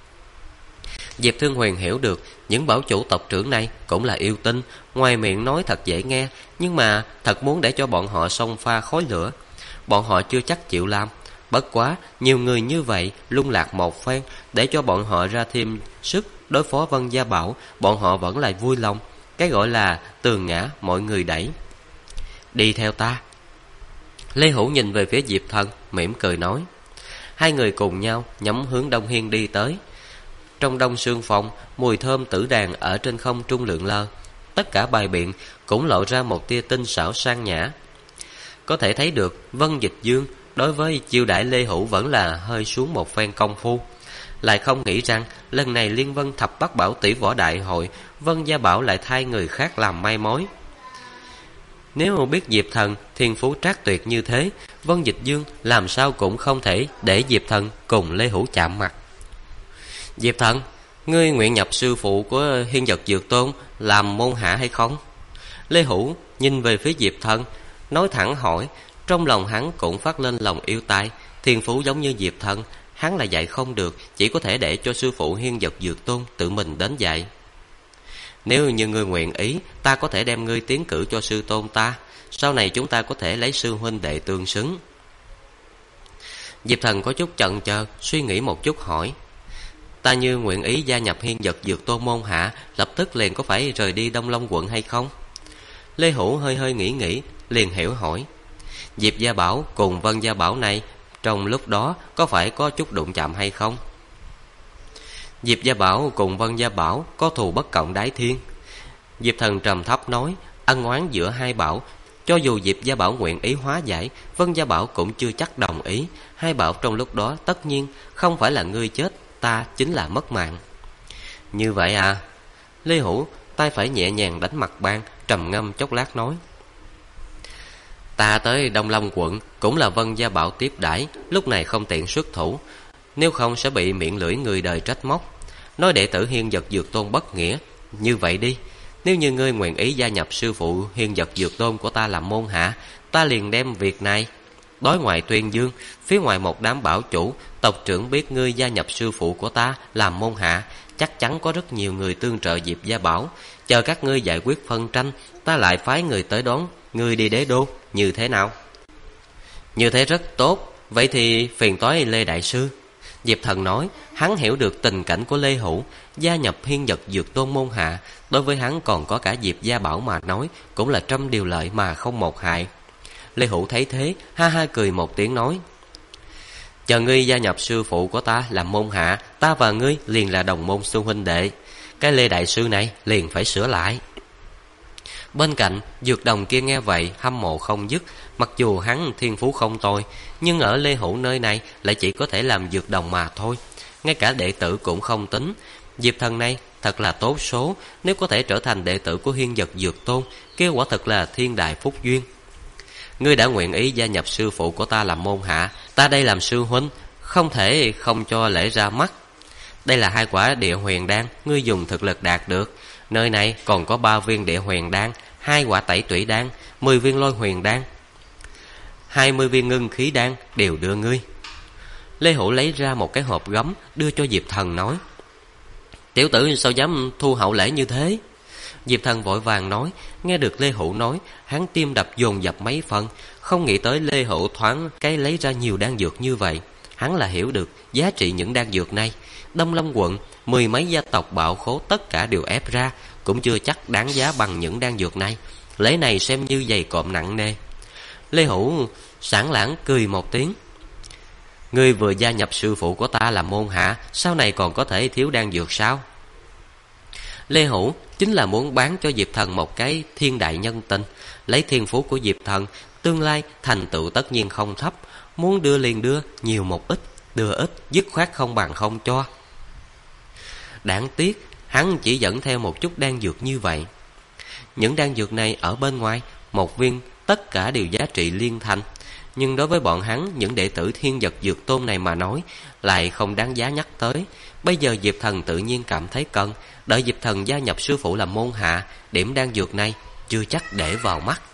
Diệp Thương Huyền hiểu được những bảo chủ tộc trưởng này cũng là yêu tinh, ngoài miệng nói thật dễ nghe, nhưng mà thật muốn để cho bọn họ xông pha khói lửa, bọn họ chưa chắc chịu làm. Bất quá nhiều người như vậy lung lạc một phen, để cho bọn họ ra thêm sức đối phó Vân gia bảo, bọn họ vẫn lại vui lòng. Cái gọi là tường ngã mọi người đẩy. Đi theo ta. Lê Hữu nhìn về phía Diệp Thần, mỉm cười nói. Hai người cùng nhau nhắm hướng Đông Hiên đi tới. Trong đông sương phòng, mùi thơm tử đàn ở trên không trung lượn lờ. Tất cả bài biện cũng lộ ra một tia tinh xảo sang nhã. Có thể thấy được Vân Dịch Dương đối với chiêu đãi Lê Hữu vẫn là hơi xuống một phen công phu. Lại không nghĩ rằng lần này Liên Vân Thập Bát Bảo tỷ võ đại hội, Vân gia bảo lại thay người khác làm mai mối. Nếu biết Diệp Thần thiên phú trác tuyệt như thế, Vân Dịch Dương làm sao cũng không thể để Diệp Thần cùng Lê Hữu chạm mặt. Diệp Thần, ngươi nguyện nhập sư phụ của Hiên Vật Dược Tôn làm môn hạ hay không? Lê Hữu nhìn về phía Diệp Thần, nói thẳng hỏi. Trong lòng hắn cũng phát lên lòng yêu tài. Thiên phú giống như Diệp Thần, hắn là dạy không được, chỉ có thể để cho sư phụ Hiên Vật Dược Tôn tự mình đến dạy. Nếu như ngươi nguyện ý, ta có thể đem ngươi tiến cử cho sư tôn ta, sau này chúng ta có thể lấy sư huynh đệ tương xứng. Diệp Thần có chút chần chờ, suy nghĩ một chút hỏi. Ta như nguyện ý gia nhập Hiên Vật Dược Tôn môn hạ, lập tức liền có phải rời đi Đông Long quận hay không? Lê Hữu hơi nghĩ, liền hiểu hỏi. Diệp gia bảo cùng Vân gia bảo này trong lúc đó có phải có chút đụng chạm hay không? Diệp gia bảo cùng Vân gia bảo có thù bất cộng đái thiên. Diệp Thần trầm thấp nói, ân oán giữa hai bảo, cho dù Diệp gia bảo nguyện ý hóa giải, Vân gia bảo cũng chưa chắc đồng ý. Hai bảo trong lúc đó tất nhiên không phải là ngươi chết, ta chính là mất mạng. Như vậy à? Lê Hữu tay phải nhẹ nhàng đánh mặt bàn, trầm ngâm chốc lát nói. Ta tới Đông Long quận cũng là Vân gia bảo tiếp đãi, lúc này không tiện xuất thủ, nếu không sẽ bị miệng lưỡi người đời trách móc, nói đệ tử Hiên Vật Dược Tôn bất nghĩa. Như vậy đi, nếu như ngươi nguyện ý gia nhập sư phụ Hiên Vật Dược Tôn của ta làm môn hạ, ta liền đem việc này đối ngoại tuyên dương. Phía ngoài một đám bảo chủ tộc trưởng biết ngươi gia nhập sư phụ của ta làm môn hạ, chắc chắn có rất nhiều người tương trợ Diệp gia bảo. Chờ các ngươi giải quyết phân tranh, ta lại phái người tới đón ngươi đi đế đô, như thế nào? Như thế rất tốt. Vậy thì phiền toái Lê đại sư. Diệp Thần nói, hắn hiểu được tình cảnh của Lê Hữu, gia nhập Hiên Vật Dược Tôn môn hạ, đối với hắn còn có cả Diệp gia bảo mà nói cũng là trăm điều lợi mà không một hại. Lê Hữu thấy thế, ha ha cười một tiếng nói: chờ ngươi gia nhập sư phụ của ta làm môn hạ, ta và ngươi liền là đồng môn sư huynh đệ. Cái Lê đại sư này liền phải sửa lại. Bên cạnh, Dược Đồng kia nghe vậy hâm mộ không dứt. Mặc dù hắn thiên phú không tồi, nhưng ở Lê Hữu nơi này lại chỉ có thể làm Dược Đồng mà thôi. Ngay cả đệ tử cũng không tính. Diệp Thần này thật là tốt số, nếu có thể trở thành đệ tử của Hiên Vật Dược Tôn, kia quả thật là thiên đại phúc duyên. Ngươi đã nguyện ý gia nhập sư phụ của ta làm môn hạ, ta đây làm sư huynh, không thể không cho lễ ra mắt. Đây là 2 quả địa huyền đan, ngươi dùng thực lực đạt được. Nơi này còn có 3 viên địa huyền đan, 2 quả tẩy tủy đan, 10 viên lôi huyền đan, 20 viên ngưng khí đan đều đưa ngươi. Lê Hữu lấy ra một cái hộp gấm đưa cho Diệp Thần nói: tiểu tử sao dám thu hậu lễ như thế? Diệp Thần vội vàng nói. Nghe được Lê Hữu nói, hắn tim đập dồn dập mấy phần. Không nghĩ tới Lê Hữu thoáng cái lấy ra nhiều đan dược như vậy. Hắn là hiểu được giá trị những đan dược này. Đông Lâm quận 10 mấy gia tộc bạo khố tất cả đều ép ra, cũng chưa chắc đáng giá bằng những đan dược này. Lễ này xem như dày cộm nặng nề. Lê Hữu sảng lảng cười một tiếng: ngươi vừa gia nhập sư phụ của ta làm môn hạ, sau này còn có thể thiếu đan dược sao? Lê Hữu chính là muốn bán cho Diệp Thần một cái thiên đại nhân tình. Lấy thiên phú của Diệp Thần, tương lai thành tựu tất nhiên không thấp. Muốn đưa liền đưa, nhiều một ít, đưa ít, dứt khoát không bằng không cho. Đáng tiếc, hắn chỉ dẫn theo một chút đan dược như vậy. Những đan dược này ở bên ngoài, một viên tất cả đều giá trị liên thành. Nhưng đối với bọn hắn, những đệ tử Thiên Vật Dược Tôn này mà nói, lại không đáng giá nhắc tới. Bây giờ Diệp Thần tự nhiên cảm thấy cần. Đợi Diệp Thần gia nhập sư phụ làm môn hạ, điểm đan dược này chưa chắc để vào mắt.